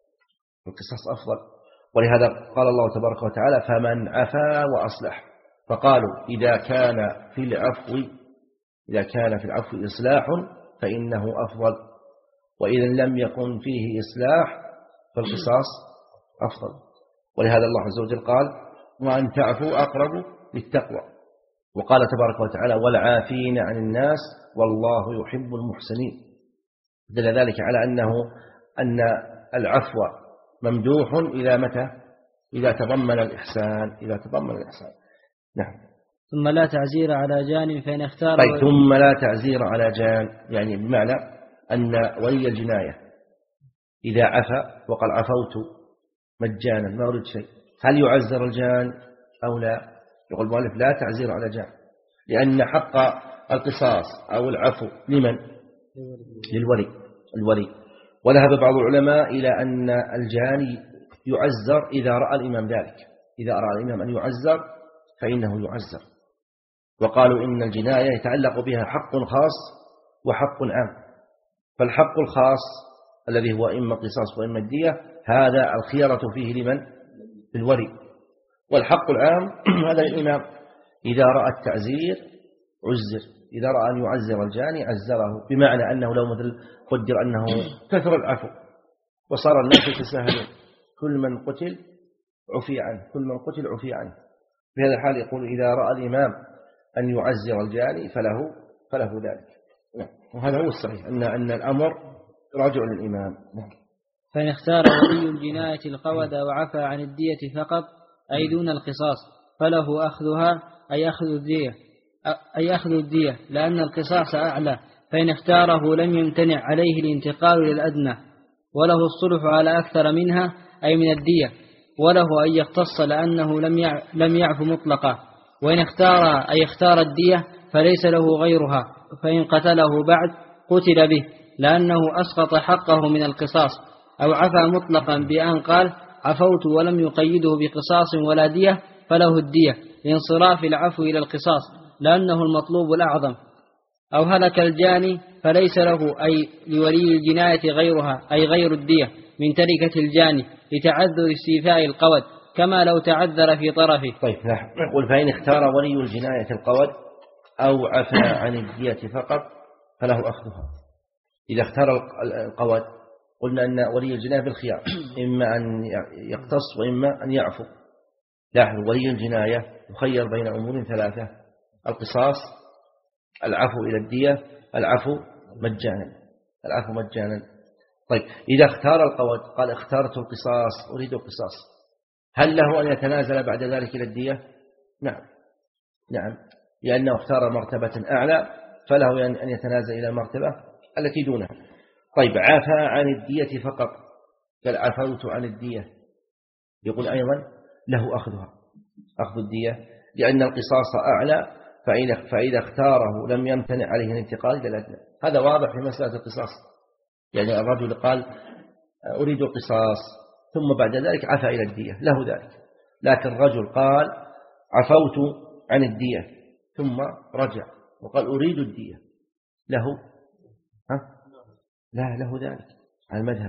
القصاص أفضل. ولهذا قال الله تبارك وتعالى فمن عفا وأصلح
فقالوا إذا كان في العفو إذا كان في العفو إصلاح فإنه أفضل، وإذا لم يكن فيه إصلاح فالقصاص أفضل. ولهذا الله عز وجل قال وأن تعفوا أقرب للتقوى، وقال تبارك وتعالى والعافين عن الناس والله يحب المحسنين. دل ذلك على أنه أن العفو ممدوح إلى متى؟ إذا تضمن الإحسان إذا تضمن الإحسان. نعم.
ثم لا تعزير على جان فإن اختار.
طيب ثم لا تعزير على جان، يعني بمعنى أن ولي الجناية إذا عفى وقال عفوت مجانا ما أريد شيء، هل يعزر الجان أو لا؟ يقول المؤلف لا تعزير على جان، لأن حق القصاص أو العفو لمن؟ للولي الولي. وذهب بعض العلماء إلى أن الجاني يعزر إذا رأى الإمام ذلك، إذا رأى الإمام أن يعزر فإنه يعزر. وقالوا إن الجناية يتعلق بها حق خاص وحق عام، فالحق الخاص الذي هو إما قصاص وإما الدية هذا الخيرة فيه لمن؟ للولي. والحق العام هذا للإمام، إذا رأى التعزير عزر، إذا رأى أن يعزر الجاني عزره، بمعنى أنه لو مثل قدر أنه كثر العفو وصار الناس يتساهلون كل من قتل عفي عنه كل من قتل عفي عنه، في هذا الحال يقول إذا رأى الإمام أن يعزر الجاني فله فله ذلك. وهذا هو الصحيح أن أن الأمر راجع للإمام.
فإن اختار ولي الجناية القود وعفى عن الدية فقط أي دون القصاص فله أخذها أي أخذ الدية أي أخذ الدية لأن القصاص أعلى. فإن اختاره لم يمتنع عليه الانتقال للأدنى، وله الصلح على أكثر منها أي من الدية، وله أن يختص لأنه لم يعف مطلقا. وإن اختار أي اختار الدية فليس له غيرها، فإن قتله بعد قتل به لأنه أسقط حقه من القصاص، أو عفى مطلقا بأن قال عفوت ولم يقيده بقصاص ولا دية فله الدية لانصراف العفو إلى القصاص لأنه المطلوب الأعظم. أو هلك الجاني فليس له أي لولي الجناية غيرها أي غير الدية من تركة الجاني لتعذر استيفاء القود كما لو تعذر في طرفه.
طيب نحن نقول فإن اختار ولي الجناية القود أو عفى عن الدية فقط فله أخذها. إذا اختار القود قلنا أن ولي الجناية بالخيار، إما أن يقتص وإما أن يعفو. لاحظوا ولي الجناية يخير بين أمور ثلاثة: القصاص، العفو إلى الدية، العفو مجانا العفو مجانا. طيب إذا اختار القود قال اخترت القصاص أريد القصاص، هل له أن يتنازل بعد ذلك إلى الدية؟ نعم نعم لأنه اختار مرتبة أعلى فله أن يتنازل إلى المرتبة التي دونها. طيب عفى عن الدية فقط قال عفوت عن الدية، يقول أيضا له أخذها أخذ الدية لأن القصاص أعلى، فإذا اختاره لم يمتنع عليه الانتقال إلى الأدنى. هذا واضح في مسألة القصاص، يعني الرجل قال أريد القصاص ثم بعد ذلك عفى إلى الدية له ذلك، لكن الرجل قال عفوت عن الدية ثم رجع وقال أريد الدية له ها؟ لا له ذلك على المذهب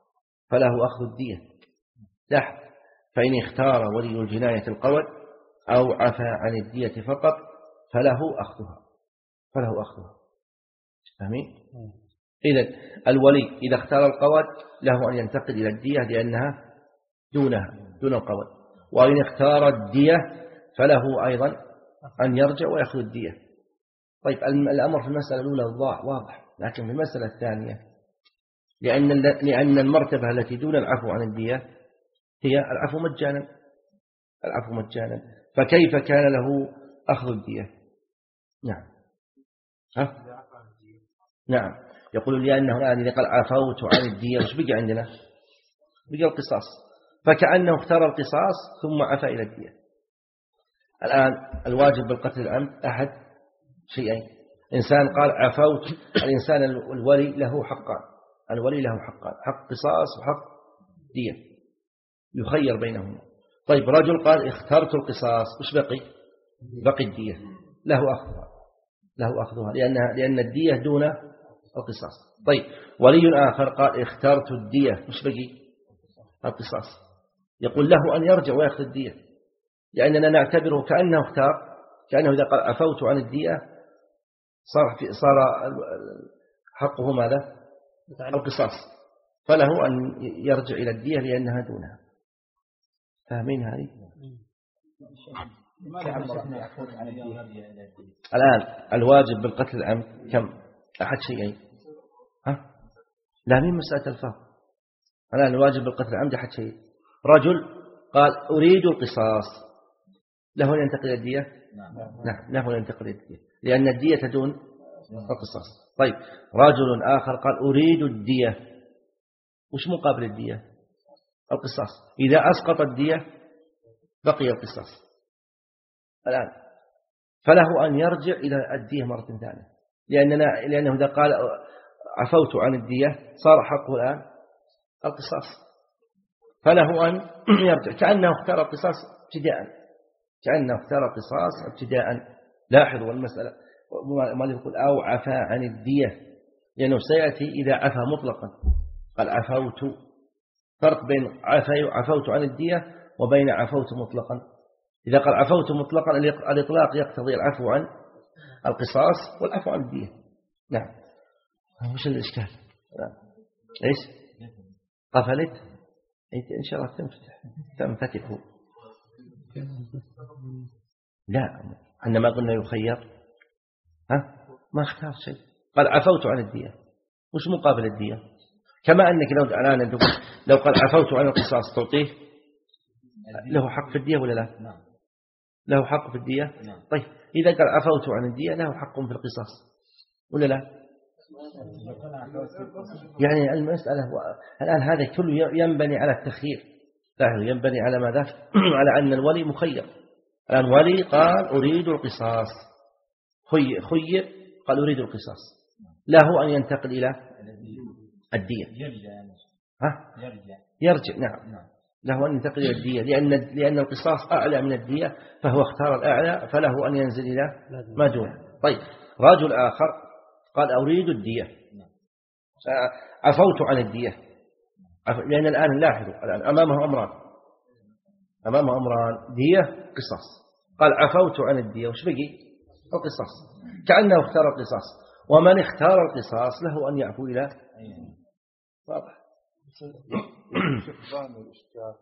فله أخذ الدية. لاحظ فإن اختار ولي الجناية القود أو عفى عن الدية فقط فله أخذها فله أخذها فهمين؟ إذن الولي إذا اختار القود له أن ينتقل إلى الدية لأنها دونها دون القود، وإن اختار الدية فله أيضا أن يرجع ويأخذ الدية. طيب الأمر في المسألة الأولى واضح، لكن في المسألة الثانية لأن لأن المرتبة التي دون العفو عن الدية هي العفو مجانا العفو مجانا فكيف كان له أخذ الدية؟ نعم ها؟ نعم يقول لأنه الآن إذا قال عفوت عن الدية وش بقي عندنا؟ بقي القصاص، فكأنه اختار القصاص ثم عفى إلى الدية. الآن الواجب بالقتل العمد أحد شيئين: إنسان قال عفوت، الإنسان الولي له حقان الولي له حقان حق قصاص وحق دية يخير بينهما. طيب رجل قال اخترت القصاص، وش بقي؟ بقي الدية له أخذها له أخذها لأنها لأن الدية دون القصاص. طيب ولي آخر قال اخترت الدية، وش بقي؟ القصاص. يقول له أن يرجع ويأخذ الدية لأننا نعتبره كأنه اختار كأنه إذا قال عفوت عن الدية صار في صار حقه ماذا؟ القصاص، فله أن يرجع إلى الدية لأنها دونها. فاهمين هذه؟ الآن الواجب بالقتل العمد كم؟ أحد شيئين. ها؟ لا، من مسألة الفهم. الآن الواجب بالقتل العمد أحد شيئين. رجل قال أريد القصاص، له أن ينتقل الدية؟ نعم، له أن ينتقل الدية لأن الدية دون القصاص. طيب، رجل آخر قال أريد الدية، وش مقابل الدية؟ القصاص. إذا أسقط الدية بقي القصاص. الآن فله أن يرجع إلى الدية مرة ثانية، لأننا لأنه إذا قال عفوت عن الدية صار حقه الآن القصاص، فله أن يرجع كأنه اختار القصاص ابتداء، كأنه اختار القصاص ابتداء. لاحظوا المسألة، ما يقول أو عفا عن الدية، لأنه سيأتي إذا عفا مطلقا. قال عفوت، فرق بين عفوت عن الدية وبين عفوت مطلقا. إذا قال عفوت مطلقا الإطلاق يقتضي العفو عن القصاص والعفو عن الدية. نعم. وش الإشكال؟ إيش قفلت؟ إن شاء الله تنفتح تنفتح. لا، عندما قلنا يخير ها ما اختار شيء، قال عفوت عن الدية، وش مقابل الدية؟ كما أنك لو الآن لو قال عفوت عن القصاص تعطيه له حق في الدية ولا لا؟ له حق في الدية. طيب، إذا قال عفوت عن الدية له حق في القصاص ولا لا؟ يعني المسألة الآن هذا كله ينبني على التخيير. لا، ينبني على ماذا؟ على أن الولي مخير. الآن ولي قال أريد القصاص، خير قال أريد القصاص، له أن ينتقل إلى الدية. ها؟ يرجع. نعم، له أن ينتقل إلى الدية لأن لأن القصاص أعلى من الدية، فهو اختار الأعلى، فله أن ينزل إلى ما دونه. طيب، رجل آخر قال أريد الدية، عفوت عن الدية، لأن الآن لاحظوا الآن أمامه أمران، أمامه أمران دية قصاص. قال عفوت عن الدية، وش بقي؟ القصاص، كأنه اختار القصاص، ومن اختار القصاص له أن يعفو إلى. واضح؟
فهم الإشكال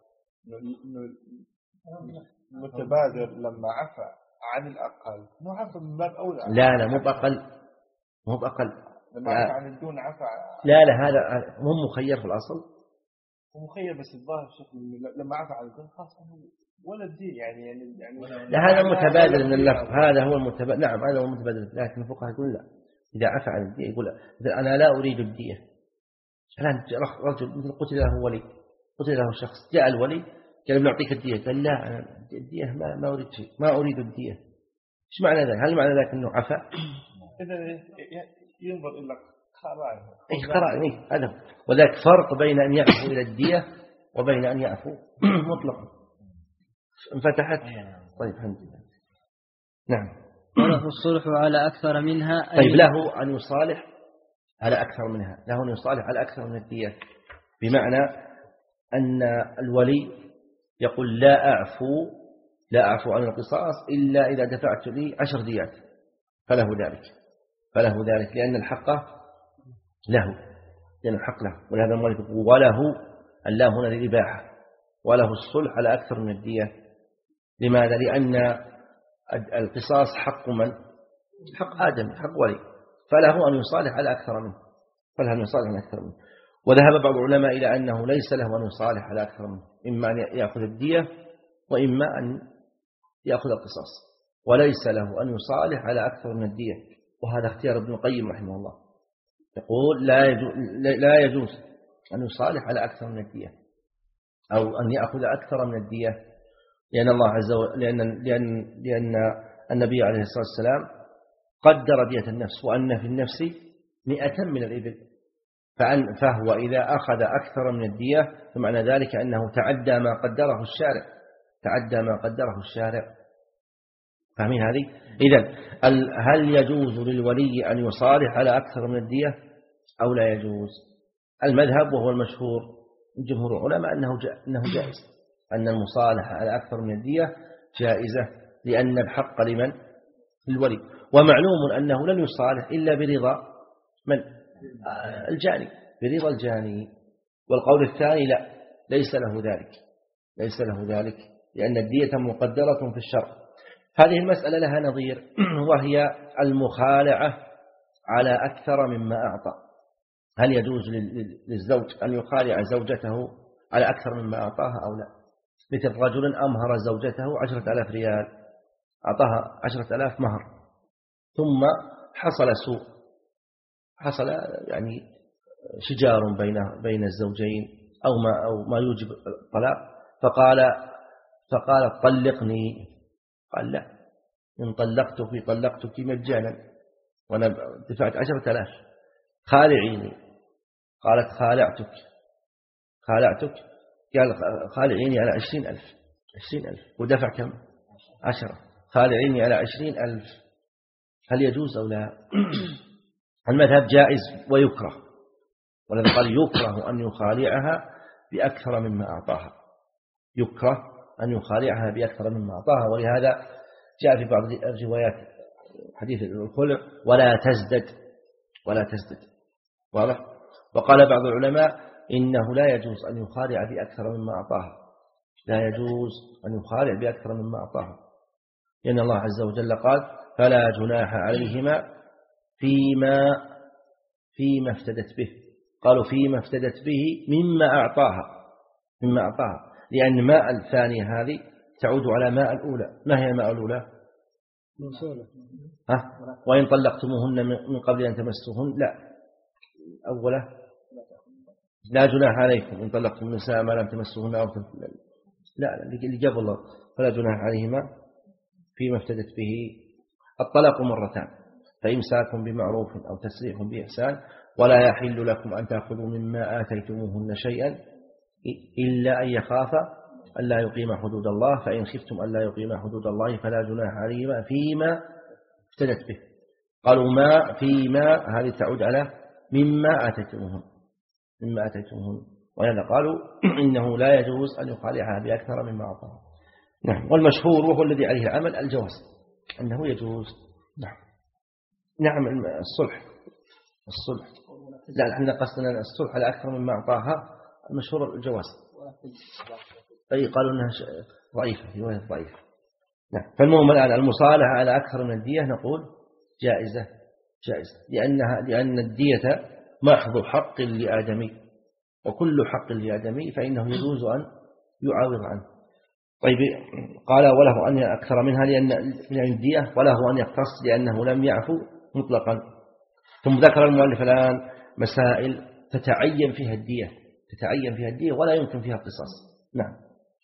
المتبادر لما عفى عن الأقل مو عفى من باب أولى.
لا لا، مو بأقل، مو بأقل.
لما عفى عن الدون عفى.
لا لا، هذا مو مخير في الأصل،
مو مخير، بس الظاهر شكل لما عفى عن الدون خاص ولا الدين يعني يعني يعني
لا، هذا متبادل من اللفظ، هذا هو المتبادل. نعم، هذا هو المتبادل، لكن الفقهاء يقول لا، إذا عفى عن الدية يقول إذا أنا لا أريد الدية. الآن رجل مثل قتل له ولي، قتل له شخص، جاء الولي قال بنعطيك الدية، قال لا، أنا الدية ما ما أريد شيء، ما أريد الدية. إيش معنى ذلك؟ هل معنى ذلك أنه عفى؟
إذا ينظر إلى قرائن.
إيش قرائن؟ هذا وذاك فرق بين أن يعفو إلى الدية وبين أن يعفو مطلقا. انفتحت. طيب، الحمد لله. نعم.
وله الصلح على أكثر منها.
طيب، له أن يصالح على أكثر منها، له أن يصالح على أكثر من الدية، بمعنى أن الولي يقول لا أعفو لا أعفو عن القصاص إلا إذا دفعت لي عشر ديات، فله ذلك فله ذلك لأن الحق له، لأن الحق له. ولهذا المؤلف يقول وله، اللام هنا للإباحة، وله الصلح على أكثر من الدية. لماذا؟ لأن القصاص حق من؟ حق آدم، حق ولي، فله أن يصالح على أكثر منه، فله أن يصالح على أكثر منه. وذهب بعض العلماء إلى أنه ليس له أن يصالح على أكثر منه، إما أن يأخذ الدية وإما أن يأخذ القصاص، وليس له أن يصالح على أكثر من الدية. وهذا اختيار ابن القيم رحمه الله، يقول لا يجوز, لا يجوز أن يصالح على أكثر من الدية أو أن يأخذ أكثر من الدية، لأن الله عز وجل لأن, لأن, لأن النبي عليه الصلاة والسلام قدر دية النفس، وأن في النفس مئة من الإبل، فهو إذا أخذ أكثر من الدية فمعنى ذلك أنه تعدى ما قدره الشارع، تعدى ما قدره الشارع. فاهمين هذه؟ إذن هل يجوز للولي أن يصالح على أكثر من الدية أو لا يجوز؟ المذهب وهو المشهور من جمهور العلماء أنه أنه جائز، أن المصالحة على أكثر من الدية جائزة، لأن الحق لمن؟
للولي. ومعلوم أنه لن يصالح إلا برضا من؟ الجاني، برضا الجاني. والقول الثاني لا، ليس له ذلك، ليس له ذلك، لأن الدية مقدرة في الشرع. هذه المسألة لها نظير، وهي المخالعة على أكثر مما أعطى. هل يجوز للزوج أن يخالع زوجته على أكثر مما أعطاها أو لا؟ مثل رجل أمهر زوجته عشرة آلاف ريال، أعطاها عشرة آلاف مهر، ثم حصل سوء، حصل يعني شجار بين بين الزوجين أو ما أو ما يوجب الطلاق، فقال فقال طلقني، قال لا، إن طلقتك طلقتك مجانا وأنا دفعت عشرة آلاف، خالعيني. قالت خالعتك، خالعتك، قال خالعيني على عشرين ألف، عشرين ألف، ودفع كم؟ عشرة، خالعيني على عشرين ألف. هل يجوز أو لا؟ المذهب جائز ويكره، ولذا قال يكره أن يخالعها بأكثر مما أعطاها، يكره أن يخالعها بأكثر مما أعطاها. ولهذا جاء في بعض الروايات حديث الخلع ولا تزدد، ولا تزدد، واضح. وقال بعض العلماء إنه لا يجوز أن يخالع بأكثر مما أعطاها، لا يجوز أن يخالع بأكثر مما أعطاها، لأن الله عز وجل قال فلا جناح عليهما فيما فيما افتدت به. قالوا فيما افتدت به مما أعطاها، مما أعطاها، لأن ماء الثانية هذه تعود على ماء الأولى. ما هي ماء الأولى؟ ها؟ وإن طلقتموهن من قبل أن تمسوهن، لا، أولا لا جناح عليكم إن طلقتم النساء ما لم تمسوهن أو لا، اللي قبل الله فلا جناح عليهما فيما افتدت به. الطلاق مرتان، فإمساك بمعروف أو تسريح بإحسان، ولا يحل لكم أن تأخذوا مما آتيتموهن شيئا إلا أن يخافا ألا يقيم حدود الله، فإن خفتم ألا يقيم حدود الله فلا جناح عليهما فيما افتدت به. قالوا ما فيما هذه تعود على مما آتيتموهن، مما آتيتموهن، ولهذا قالوا إنه لا يجوز أن يخالعها بأكثر مما أعطاها. نعم. والمشهور وهو الذي عليه العمل الجواز، أنه يجوز. نعم. نعم. الصلح، الصلح لا، احنا قصدنا الصلح على أكثر مما أعطاها، المشهور الجواز. أي قالوا أنها ضعيفة، رواية ضعيفة. نعم. فالمهم الآن المصالحة على أكثر من الدية نقول جائزة، جائزة، لأنها لأن الدية محض حق لآدمي، وكل حق لآدمي فإنه يجوز أن يعاوض عنه. طيب، قال وله أن أكثر منها لأن الدية، وله أن يقتص لأنه لم يعفو مطلقا. ثم ذكر المؤلف الآن مسائل تتعين فيها الدية، تتعين فيها الدية ولا يمكن فيها القصاص. نعم.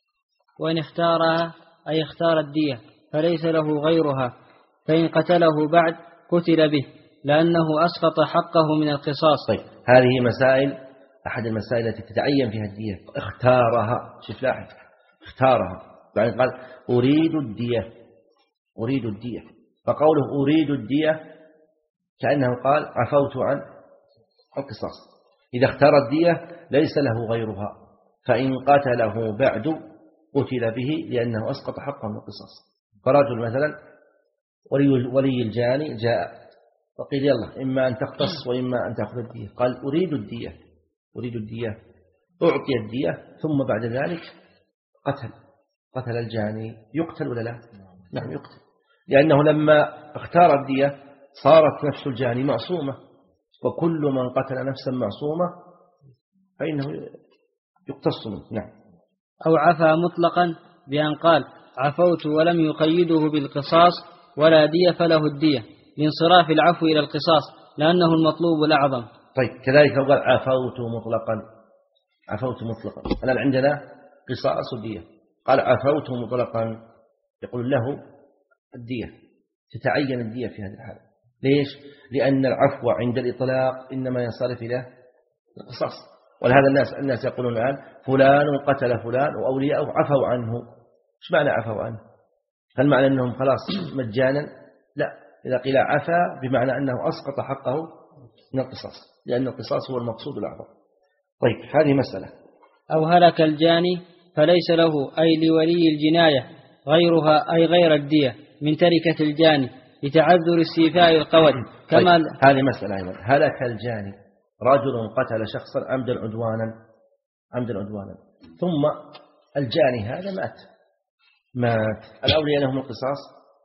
وإن اختارها أي اختار الدية فليس له غيرها، فإن قتله بعد قتل به لأنه أسقط حقه من القصاص.
طيب، هذه مسائل، أحد المسائل التي تتعين فيها الدية. اختارها، شوف لاحظ، اختارها، بعدين قال أريد الدية، أريد الدية، فقوله أريد الدية كأنه قال عفوت عن القصاص. إذا اختار الدية ليس له غيرها، فإن قتله بعد قتل به لأنه أسقط حقه من القصاص. فرجل مثلا ولي, ولي الجاني جاء وقيل يلا إما أن تقتص وإما أن تأخذ الدية، قال أريد الدية، أريد الدية، أعطي الدية، ثم بعد ذلك قتل، قتل الجاني، يقتل ولا لا؟ نعم يقتل، لأنه لما اختار الدية صارت نفس الجاني معصومة، وكل من قتل نفسا معصومة فإنه يقتص منه. نعم.
أو عفا مطلقا بأن قال عفوت ولم يقيده بالقصاص ولا دية فله الدية لانصراف العفو إلى القصاص لأنه المطلوب الأعظم.
طيب، كذلك لو قال عفوت مطلقا، عفوت مطلقا، الآن عندنا قصاص ودية، قال عفوت مطلقا يقول له الدية، تتعين الدية في هذه الحالة. ليش؟ لأن العفو عند الإطلاق إنما ينصرف إلى القصاص. ولهذا الناس الناس يقولون الآن فلان قتل فلان وأولياءه عفوا عنه. إيش معنى عفوا عنه؟ هل معنى أنهم خلاص مجانا؟ لا، إذا قيل عفا بمعنى أنه أسقط حقه من القصاص، لأن القصاص هو المقصود الأعظم. طيب، هذه مسألة.
أو هلك الجاني فليس له أي لولي الجناية غيرها أي غير الدية من تركة الجاني لتعذر استيفاء القود. كما
طيب. هذه مسألة أيضا. هلك الجاني، رجل قتل شخصا عمدا عدوانا عمدا عدوانا ثم الجاني هذا مات مات الأولياء لهم القصاص؟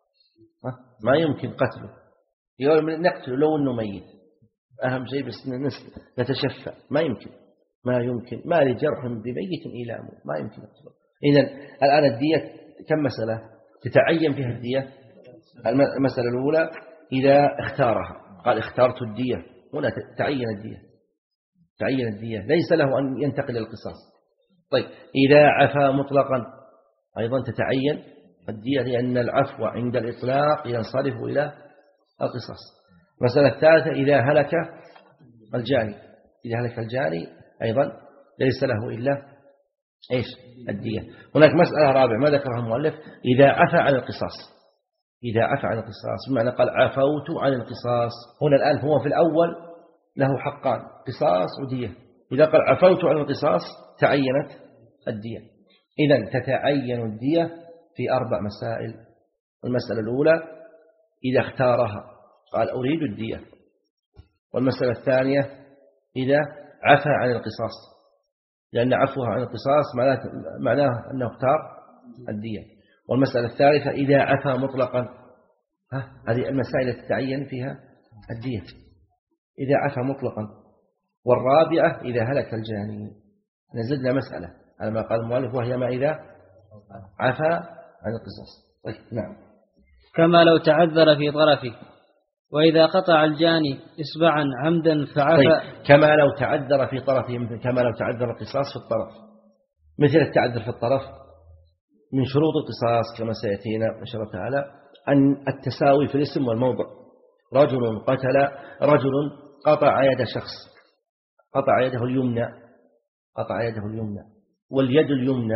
ما يمكن قتله، يقول نقتله لو أنه ميت، أهم شيء بس نتشفى، ما يمكن ما يمكن ما لجرح بميت إيلامه، ما يمكن قتله. إذن الآن الدية كم مسألة تتعين فيها الدية؟ المسألة الأولى إذا اختارها، قال اخترت الدية، هنا تعين الدية تعين الدية ليس له أن ينتقل القصاص. طيب إذا عفا مطلقا أيضا تتعين الدية، لأن العفو عند الإطلاق ينصرف إلى القصاص. المسألة الثالثة إذا هلك الجاني إذا هلك الجاني أيضا ليس له إلا إيش؟ الدية. هناك مسألة رابعة ما ذكرها المؤلف، إذا عفى عن القصاص إذا عفى عن القصاص بمعنى قال عفوت عن القصاص. هنا الآن هو في الأول له حقان قصاص ودية، إذا قال عفوت عن القصاص تعينت الدية. إذن تتعين الدية في أربع مسائل. المسألة الأولى إذا اختارها قال أريد الدية، والمسألة الثانية إذا عفى عن القصاص، لأن عفوها عن القصاص معناه أنه اختار الدية. والمسألة الثالثة إذا عفى مطلقا، ها هذه المسائل التي تتعين فيها الدية إذا عفى مطلقا. والرابعة إذا هلك الجاني. نزلنا مسألة على ما قال المؤلف وهي ما إذا عفى عن القصاص. طيب نعم.
كما لو تعذر في طرفه، وإذا قطع الجاني إصبعا عمدا فعفى.
طيب. كما لو تعذر في طرفه، مثل كما لو تعذر القصاص في الطرف، مثل التعذر في الطرف من شروط القصاص كما سيأتينا إن شاء الله تعالى أن التساوي في الاسم والموضع. رجل قتل رجل قطع يد شخص، قطع يده اليمنى قطع يده اليمنى واليد اليمنى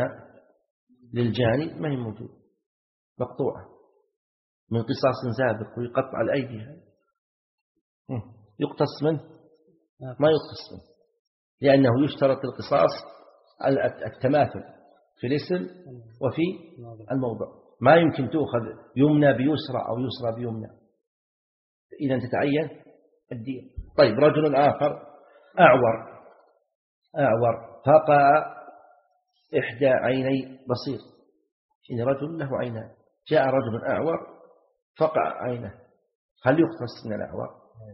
للجاني ما هي موجود، مقطوعة من قصاص سابق ويقطع الأيدي، يقتص منه؟ ما يقتص منه، لأنه يشترط القصاص التماثل في الاسم وفي الموضع. ما يمكن تأخذ يمنى بيسرى أو يسرى بيمنى، إذا تتعين الدية. طيب رجل آخر أعور أعور فقع إحدى عيني بصير، إن رجل له عينان، جاء رجل أعور فقع عينه، هل يقتص من الأعور؟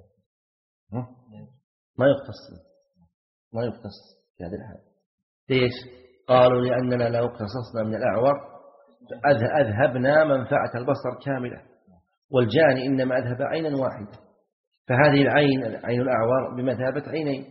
ما يقتص ما يقتص في هذه الحالة. ليش؟ قالوا لأننا لو اقتصصنا من الأعور أذهبنا منفعة البصر كاملة، والجاني إنما أذهب عينا واحدة، فهذه العين عين الأعور بمثابة عينين.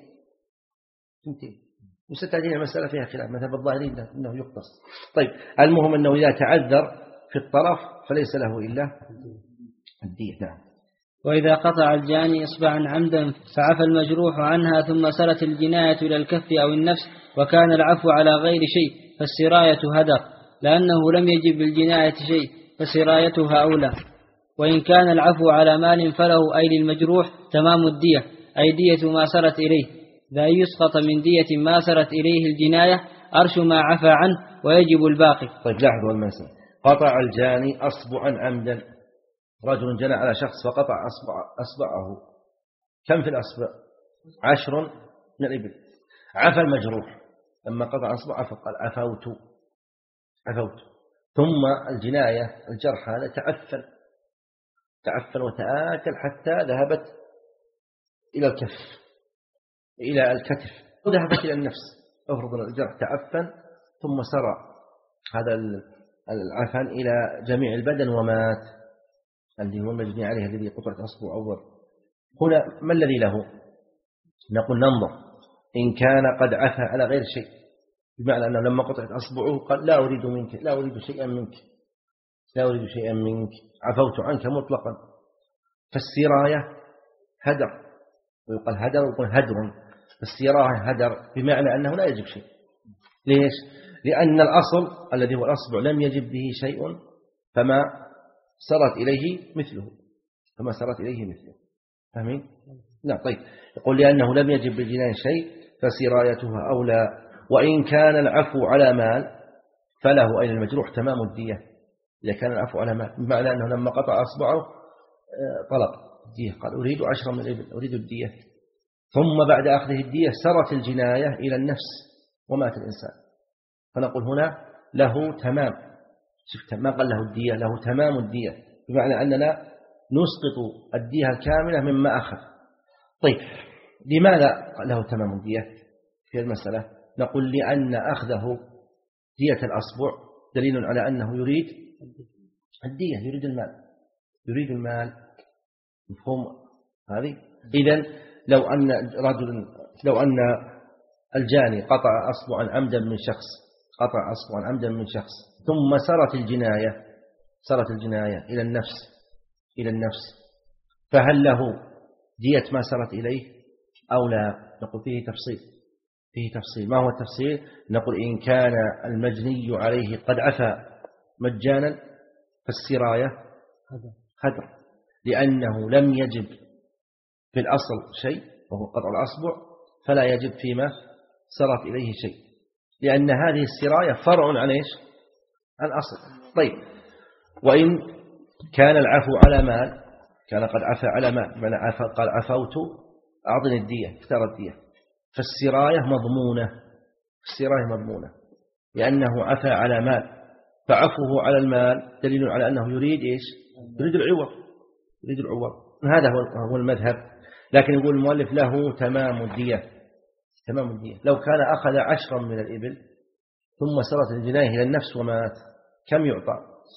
وستأتينا المسألة فيها خلاف مذهب الظاهرين أنه يقتص. طيب المهم أنه إذا تعذر في الطرف فليس له إلا الدية. نعم.
وإذا قطع الجاني إصبعا عمدا فعفى المجروح عنها ثم سرت الجناية إلى الكف أو النفس وكان العفو على غير شيء فالسراية هدر، لأنه لم يجب بالجناية شيء فسرايتها أولى. وإن كان العفو على مال فله أي للمجروح تمام الدية، أي دية ما سرت إليه، لا يسقط من دية ما سرت إليه الجناية أرش ما عفى عنه ويجب الباقي.
طيب لاحظوا المسألة، قطع الجاني أصبعا عمدا، رجل جنى على شخص فقطع أصبع أصبعه، كم في الأصبع؟ عشر من الإبل. عفى المجروح لما قطع أصبعه فقال عفوت عفوت ثم الجناية الجرح هذا تعفن تعفن وتآكل حتى ذهبت إلى الكف إلى الكتف وذهبت إلى النفس. أفرض الجرح تعفن ثم سرى هذا العفن إلى جميع البدن ومات، الذي هو المجني عليه الذي قطعت أصبع أول. هنا ما الذي له؟ نقول ننظر إن كان قد عفى على غير شيء، بمعنى أنه لما قطعت أصبعه قال لا أريد منك لا أريد شيئا منك لا أريد شيئا منك عفوت عنك مطلقا، فالسراية هدر، ويقال هدر ويقول هدر، السراية هدر بمعنى أنه لا يجب شيء. ليش؟ لأن الأصل الذي هو الأصبع لم يجب به شيء فما سرت إليه مثله فما سرت إليه مثله فاهمين؟ لا. طيب يقول لأنه لم يجب بالجناية شيء فسرايتها أولى. وإن كان العفو على مال فله أي المجروح تمام الدية، إذا كان العفو على مال، بمعنى أنه لما قطع أصبعه طلب الدية، قال أريد عشرة من الإبل، أريد الدية، ثم بعد أخذه الدية سرت الجناية إلى النفس ومات الإنسان، فنقول هنا له تمام، شفت ما قال له الدية، له تمام الدية، بمعنى أننا نسقط الدية الكاملة مما أخذ. طيب لماذا له تمام الدية في المسألة؟ نقول لأن أخذه دية الأصبع دليل على أنه يريد الدية، يريد المال، يريد المال، مفهوم هذه؟ إذن لو أن رجل لو أن الجاني قطع أصبعا عمدا من شخص، قطع أصبعا عمدا من شخص، ثم سرت الجناية سرت الجناية إلى النفس إلى النفس فهل له دية ما سرت إليه أو لا؟ نقول فيه تفصيل، فيه تفصيل. ما هو التفصيل؟ نقول إن كان المجني عليه قد عفا مجانا فالسراية هدر، لأنه لم يجب في الأصل شيء وهو قطع الأصبع، فلا يجب فيما سرت إليه شيء، لأن هذه السراية فرع عن إيش؟ عن أصل. طيب وإن كان العفو على مال، كان قد عفا على مال، من عفا قال عفوت أعطني الدية، اختار الدية، فالسراية مضمونة، السراية مضمونة لأنه عفا على مال، فعفوه على المال دليل على أنه يريد إيش؟ يريد العوض، يريد العوض. هذا هو المذهب. لكن يقول المؤلف له تمام الدية، تمام الدية. لو كان أخذ عشرا من الإبل ثم سرت الجناية إلى النفس ومات، كم يعطى؟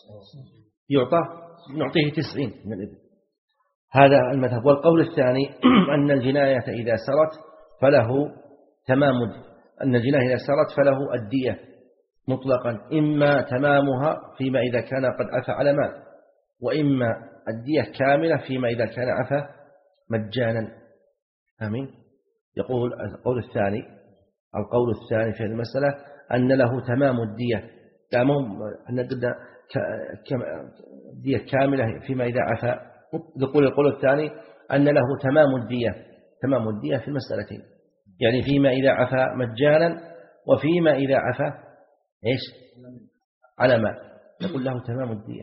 يعطى نعطيه تسعين من الإبل. هذا المذهب. والقول الثاني أن الجناية إذا سرت فله تمام، أن الجناية إذا سرت فله الدية مطلقا، إما تمامها فيما إذا كان قد عفا على مال، وإما الدية كاملة فيما إذا كان عفا مجانا. آمين. يقول القول الثاني القول الثاني في المسألة أن له تمام الدية، تمام أن الدية كاملة فيما إذا عفا. يقول القول الثاني أن له تمام الدية، تمام الدية في المسألتين، يعني فيما إذا عفا مجانا وفيما إذا عفا إيش؟ على مال. يقول له تمام الدية.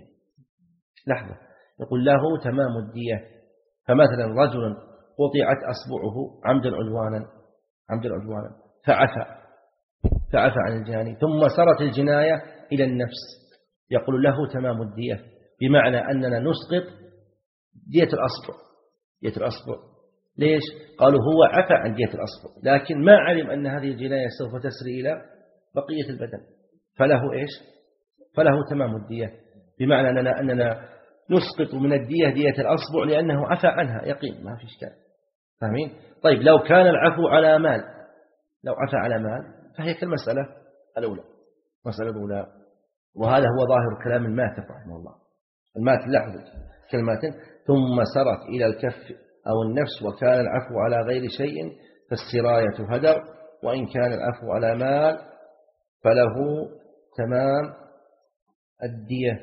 لحظة، يقول له تمام الدية. فمثلا رجل قطعت أصبعه عمدا عدوانا عمدا عدوانا فعفى فعفى عن الجاني، ثم سرت الجناية إلى النفس، يقول له تمام الدية، بمعنى أننا نسقط دية الأصبع، دية الأصبع. ليش؟ قالوا هو عفى عن دية الأصبع، لكن ما علم أن هذه الجناية سوف تسري إلى بقية البدن، فله إيش؟ فله تمام الدية، بمعنى أننا, أننا نسقط من الدية دية الأصبع لأنه عفى عنها يقين، ما في إشكال. فاهمين؟ طيب لو كان العفو على مال، لو عفى على مال فهي كالمسألة الأولى، المسألة الأولى. وهذا هو ظاهر كلام الماتن رحمه الله. الماتن لاحظ كلمات ثم سرت إلى الكف أو النفس وكان العفو على غير شيء فالسراية هدر، وإن كان العفو على مال فله تمام الدية،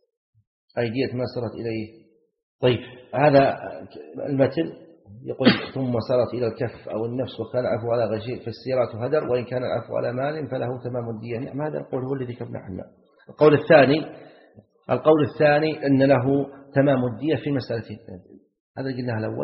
أي دية ما سرت إليه. طيب هذا المتن يقول ثم سرت إلى الكف أو النفس وكان العفو على غير شيء فالسراية هدر، وإن كان العفو على مال فله تمام الدية. نعم، هذا القول هو الذي كبنا عنه. القول الثاني القول الثاني أن له تمام الدية في مسألتين. هذا قلناها الأول.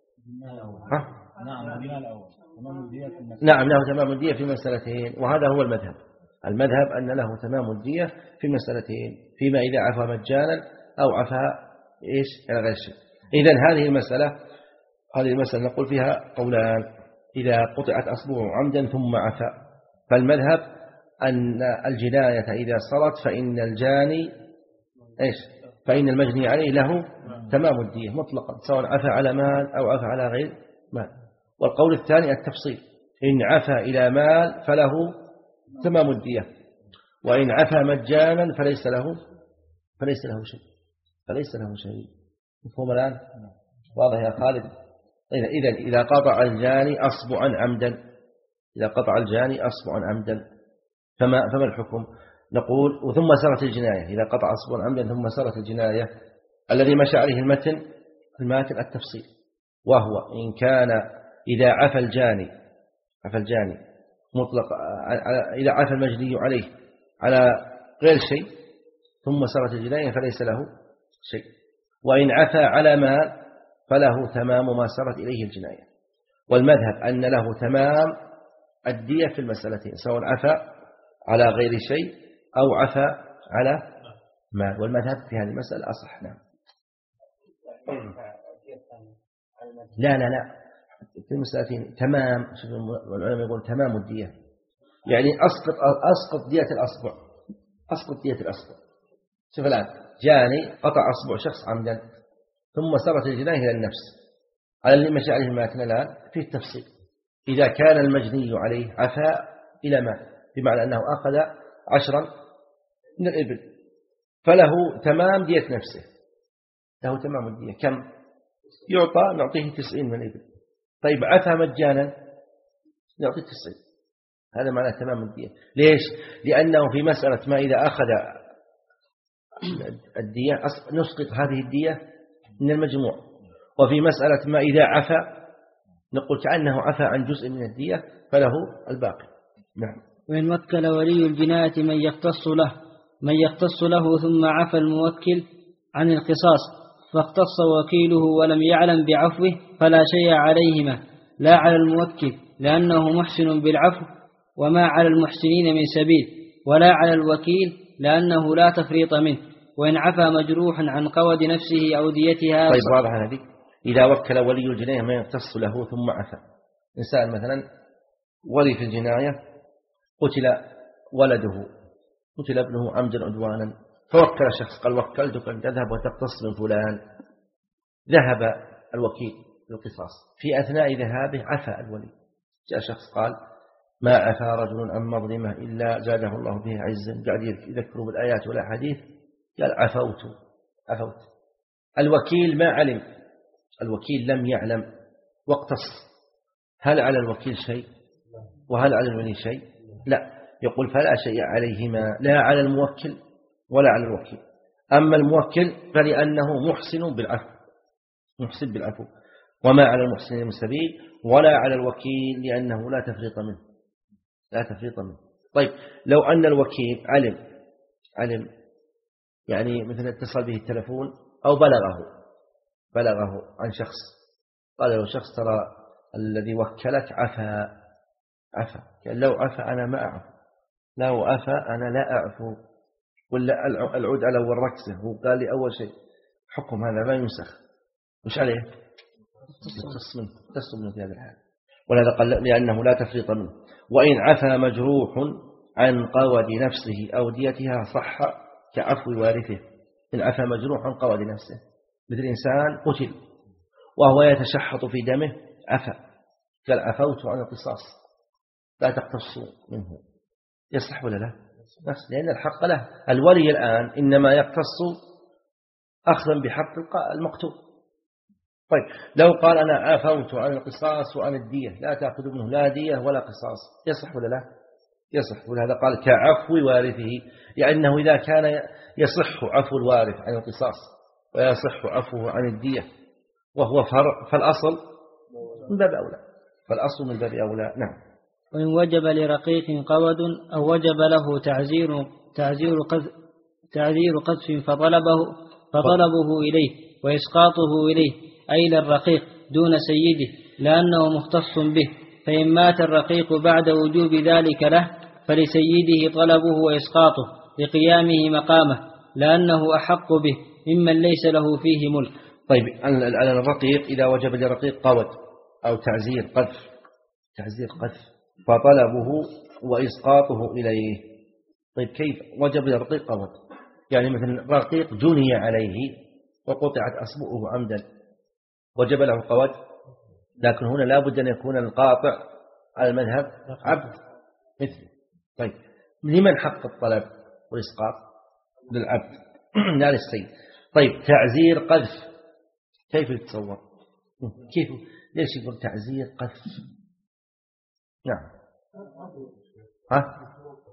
ها؟
نعم قلنا الأول تمام الدية في المسألتين.
نعم له تمام الدية في مسألتين، وهذا هو المذهب. المذهب أن له تمام الدية في مسألتين، فيما إذا عفا مجانا أو عفا إيش على غير شيء. إذن هذه المسألة هذه المسألة نقول فيها قولان: إذا قطعت أصبعه عمدا ثم عفا، فالمذهب أن الجناية إذا صرت فإن الجاني إيش فإن المجني عليه له تمام الدية مطلقا، سواء عفا على مال أو عفا على غير مال. والقول الثاني التفصيل: إن عفا إلى مال فله تمام الدية، وإن عفا مجانا فليس له فليس له شيء فليس له شيء. مفهوم الآن؟ واضح يا خالد؟ إذا إذا قطع الجاني أصبعا عمدا إذا قطع الجاني أصبعا عمدا فما فما الحكم؟ نقول وثم سرت الجناية. إذا قطع أصبعا عمدا ثم سرت الجناية، الذي مشى عليه المتن الماتن التفصيل، وهو إن كان إذا عفى الجاني عفى الجاني مطلق إذا عفى المجني عليه على غير شيء ثم سرت الجناية فليس له شيء.
وإن عفى على مال فله تمام ما سرت إليه الجناية. والمذهب أن له تمام الدية في المسألتين، سواء عفى على غير شيء أو عفى على مال، والمذهب في هذه المسألة أصح. نعم. لا لا لا في المسألتين تمام، العلماء يقول تمام الدية، يعني أسقط أسقط دية الأصبع، أسقط دية الأصبع. شوف الآن جاني قطع أصبع شخص عمدا ثم سرت الجناية إلى النفس، على اللي مشى عليه الماتن الآن فيه التفصيل. إذا كان المجني عليه عفا إلى مال، بمعنى أنه أخذ عشرا من الإبل، فله تمام دية نفسه، له تمام الدية. كم يعطى؟ نعطيه تسعين من الإبل. طيب عفا مجانا نعطيه تسعين، هذا معنى تمام الدية. ليش؟ لأنه في مسألة ما إذا أخذ الدية نسقط هذه الدية من المجموع، وفي مسألة ما إذا عفا نقول كأنه عفا عن جزء من الدية فله الباقي. نعم.
وإن وكل ولي الجناية من يختص له من يختص له ثم عفى الموكل عن القصاص فاختص وكيله ولم يعلم بعفوه فلا شيء عليهما، لا على الموكل لأنه محسن بالعفو وما على المحسنين من سبيل، ولا على الوكيل لأنه لا تفريط منه، وإن عفى مجروحا عن قود نفسه أو ديتها.
طيب واضح هذه. إذا وكل ولي الجناية ما يختص له ثم عفى، إنسان مثلا ولي في الجناية قتل ولده، قتل ابنه عمدا عدوانا، فوكل شخص قال وكلتك أن تذهب وتقتص من فلان، ذهب الوكيل للقصاص، في أثناء ذهابه عفى الولي، جاء شخص قال ما عفى رجل عن مظلمة إلا زاده الله به عزا، قاعد يذكروا بالآيات والأحاديث، قال عفوت عفوت. الوكيل ما علم، الوكيل لم يعلم واقتص، هل على الوكيل شيء وهل على الولي شيء؟ لا، يقول فلا شيء عليهما، لا على الموكل ولا على الوكيل. أما الموكل فلأنه محسن بالعفو، محسن بالعفو، وما على المحسن من سبيل، ولا على الوكيل لأنه لا تفريط منه، لا تفريط منه. طيب لو أن الوكيل علم علم يعني مثلا اتصل به التلفون أو بلغه بلغه عن شخص، قال له شخص ترى الذي وكلك عفا عفا، قال لو عفا أنا ما أعفو، لو عفا أنا لا أعفو، ولا العود على والركسة. هو قال لي أول شيء حكم هذا ما ينسخ، مش عليه تص منه تص منه في هذا الحال، ولهذا قال لأنه لا تفريط منه. وإن عفا مجروح عن قود نفسه أو ديتها صح كعفو وارثه. إن عفا مجروح عن قود نفسه، مثل إنسان قتل وهو يتشحط في دمه عفا، قال عفوت عن القصاص لا تقتصوا منه، يصح ولا لا؟ نفس، لأن الحق له. الولي الآن إنما يقتص أخذا بحق المقتول. طيب لو قال أنا عفوت عن القصاص وعن الدية لا تأخذ منه لا دية ولا قصاص، يصح ولا لا؟ يصح. ولهذا قال كعفو وارثه، يعني إذا كان يصح عفو الوارث عن القصاص ويصح عفوه عن الدية وهو فرع، فالأصل من باب أولى، فالأصل من باب أولى. نعم.
وإن وجب لرقيق قود أو وجب له تعزير تعزير قذف تعزير قذف فطلبه فطلبه إليه وإسقاطه إليه أي للرقيق دون سيده لأنه مختص به، فإن مات الرقيق بعد وجوب ذلك له فلسيده طلبه وإسقاطه لقيامه مقامه، لأنه أحق به ممن ليس له فيه ملك.
طيب على الرقيق إذا وجب لرقيق قود أو تعزير قذف تعزير قذف فطلبه وإسقاطه إليه. طيب كيف وجب لرقيق قود؟ يعني مثل رقيق جني عليه وقطعت أصبعه عمدا وجب له قود، لكن هنا لا بد أن يكون القاطع على المذهب عبد مثله. طيب لمن حق الطلب والإسقاط؟ للعبد لا للسيد. طيب تعزير قذف كيف يتصور؟ كيف ليش يقول تعزير قذف؟ نعم ها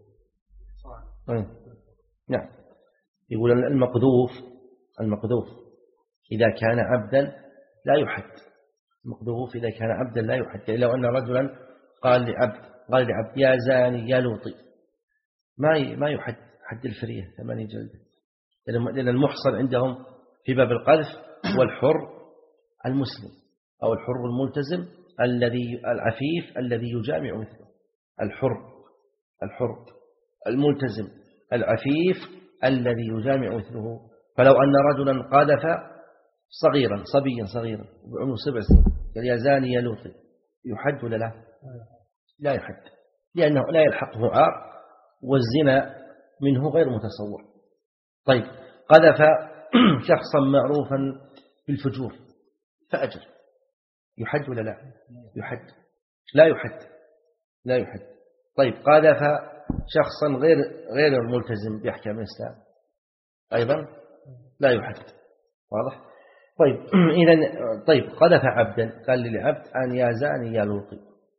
نعم يقول المقذوف المقذوف إذا كان عبدا لا يحد، المقذوف إذا كان عبدا لا يحد. يعني لو أن رجلا قال لعبد قال لعبد يا زاني يا لوطي ما ما يحد حد الفرية ثمانية جلدة، لأن المحصن عندهم
في باب القذف والحر المسلم أو الحر الملتزم الذي العفيف الذي يجامع مثله. الحر الحر الملتزم العفيف الذي يجامع مثله. فلو أن رجلا قذف صغيرا صبيا صغيرا بعمر سبع سنين قال يا زاني يا لوطي، يحد ولا لا؟ لا يحد، لأنه لا يلحقه عار والزنا منه غير متصور. طيب قذف شخصا معروفا بالفجور فأجر، يحد ولا لا؟ يحد. لا يحد لا يحد. طيب قذف شخصا غير غير ملتزم بأحكام الإسلام أيضا لا يحد. واضح؟ طيب إذن طيب قذف عبدا قال للعبد أن يا زاني يا لوطي،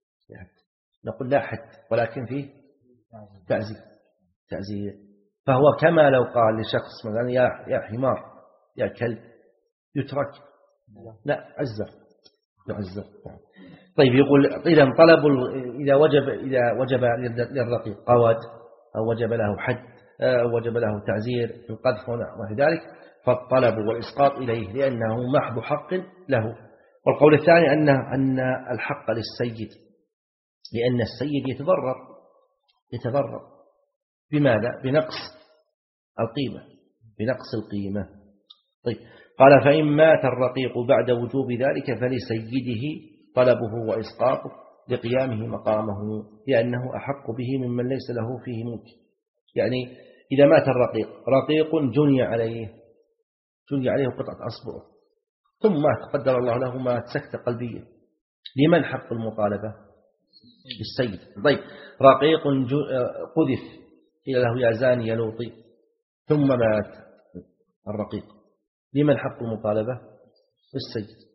نقول لا حد ولكن فيه تعزير تعزير. فهو كما لو قال لشخص مثلا يا يا حمار يا كلب يترك، لا عزر يعزر. طيب يقول إذا طلب إذا وجب إذا وجب للرقيق قود أو وجب له حد أو وجب له تعزير في القذف ونحو ذلك فالطلب والإسقاط إليه لأنه محض حق له. والقول الثاني أن أن الحق للسيد لأن السيد يتضرر يتضرر بماذا؟ بنقص القيمة بنقص القيمة. طيب قال فإن مات الرقيق بعد وجوب ذلك فلسيده طلبه وإسقاطه لقيامه مقامه لأنه أحق به ممن ليس له فيه ملك. يعني إذا مات الرقيق رقيق جني عليه جني عليه قطعة أصبعه ثم مات قدر الله له مات سكتة قلبية، لمن حق المطالبة؟ للسيد. طيب رقيق قذف إلى له يا زاني يا لوطي ثم مات الرقيق، لمن حق المطالبة؟ للسيد.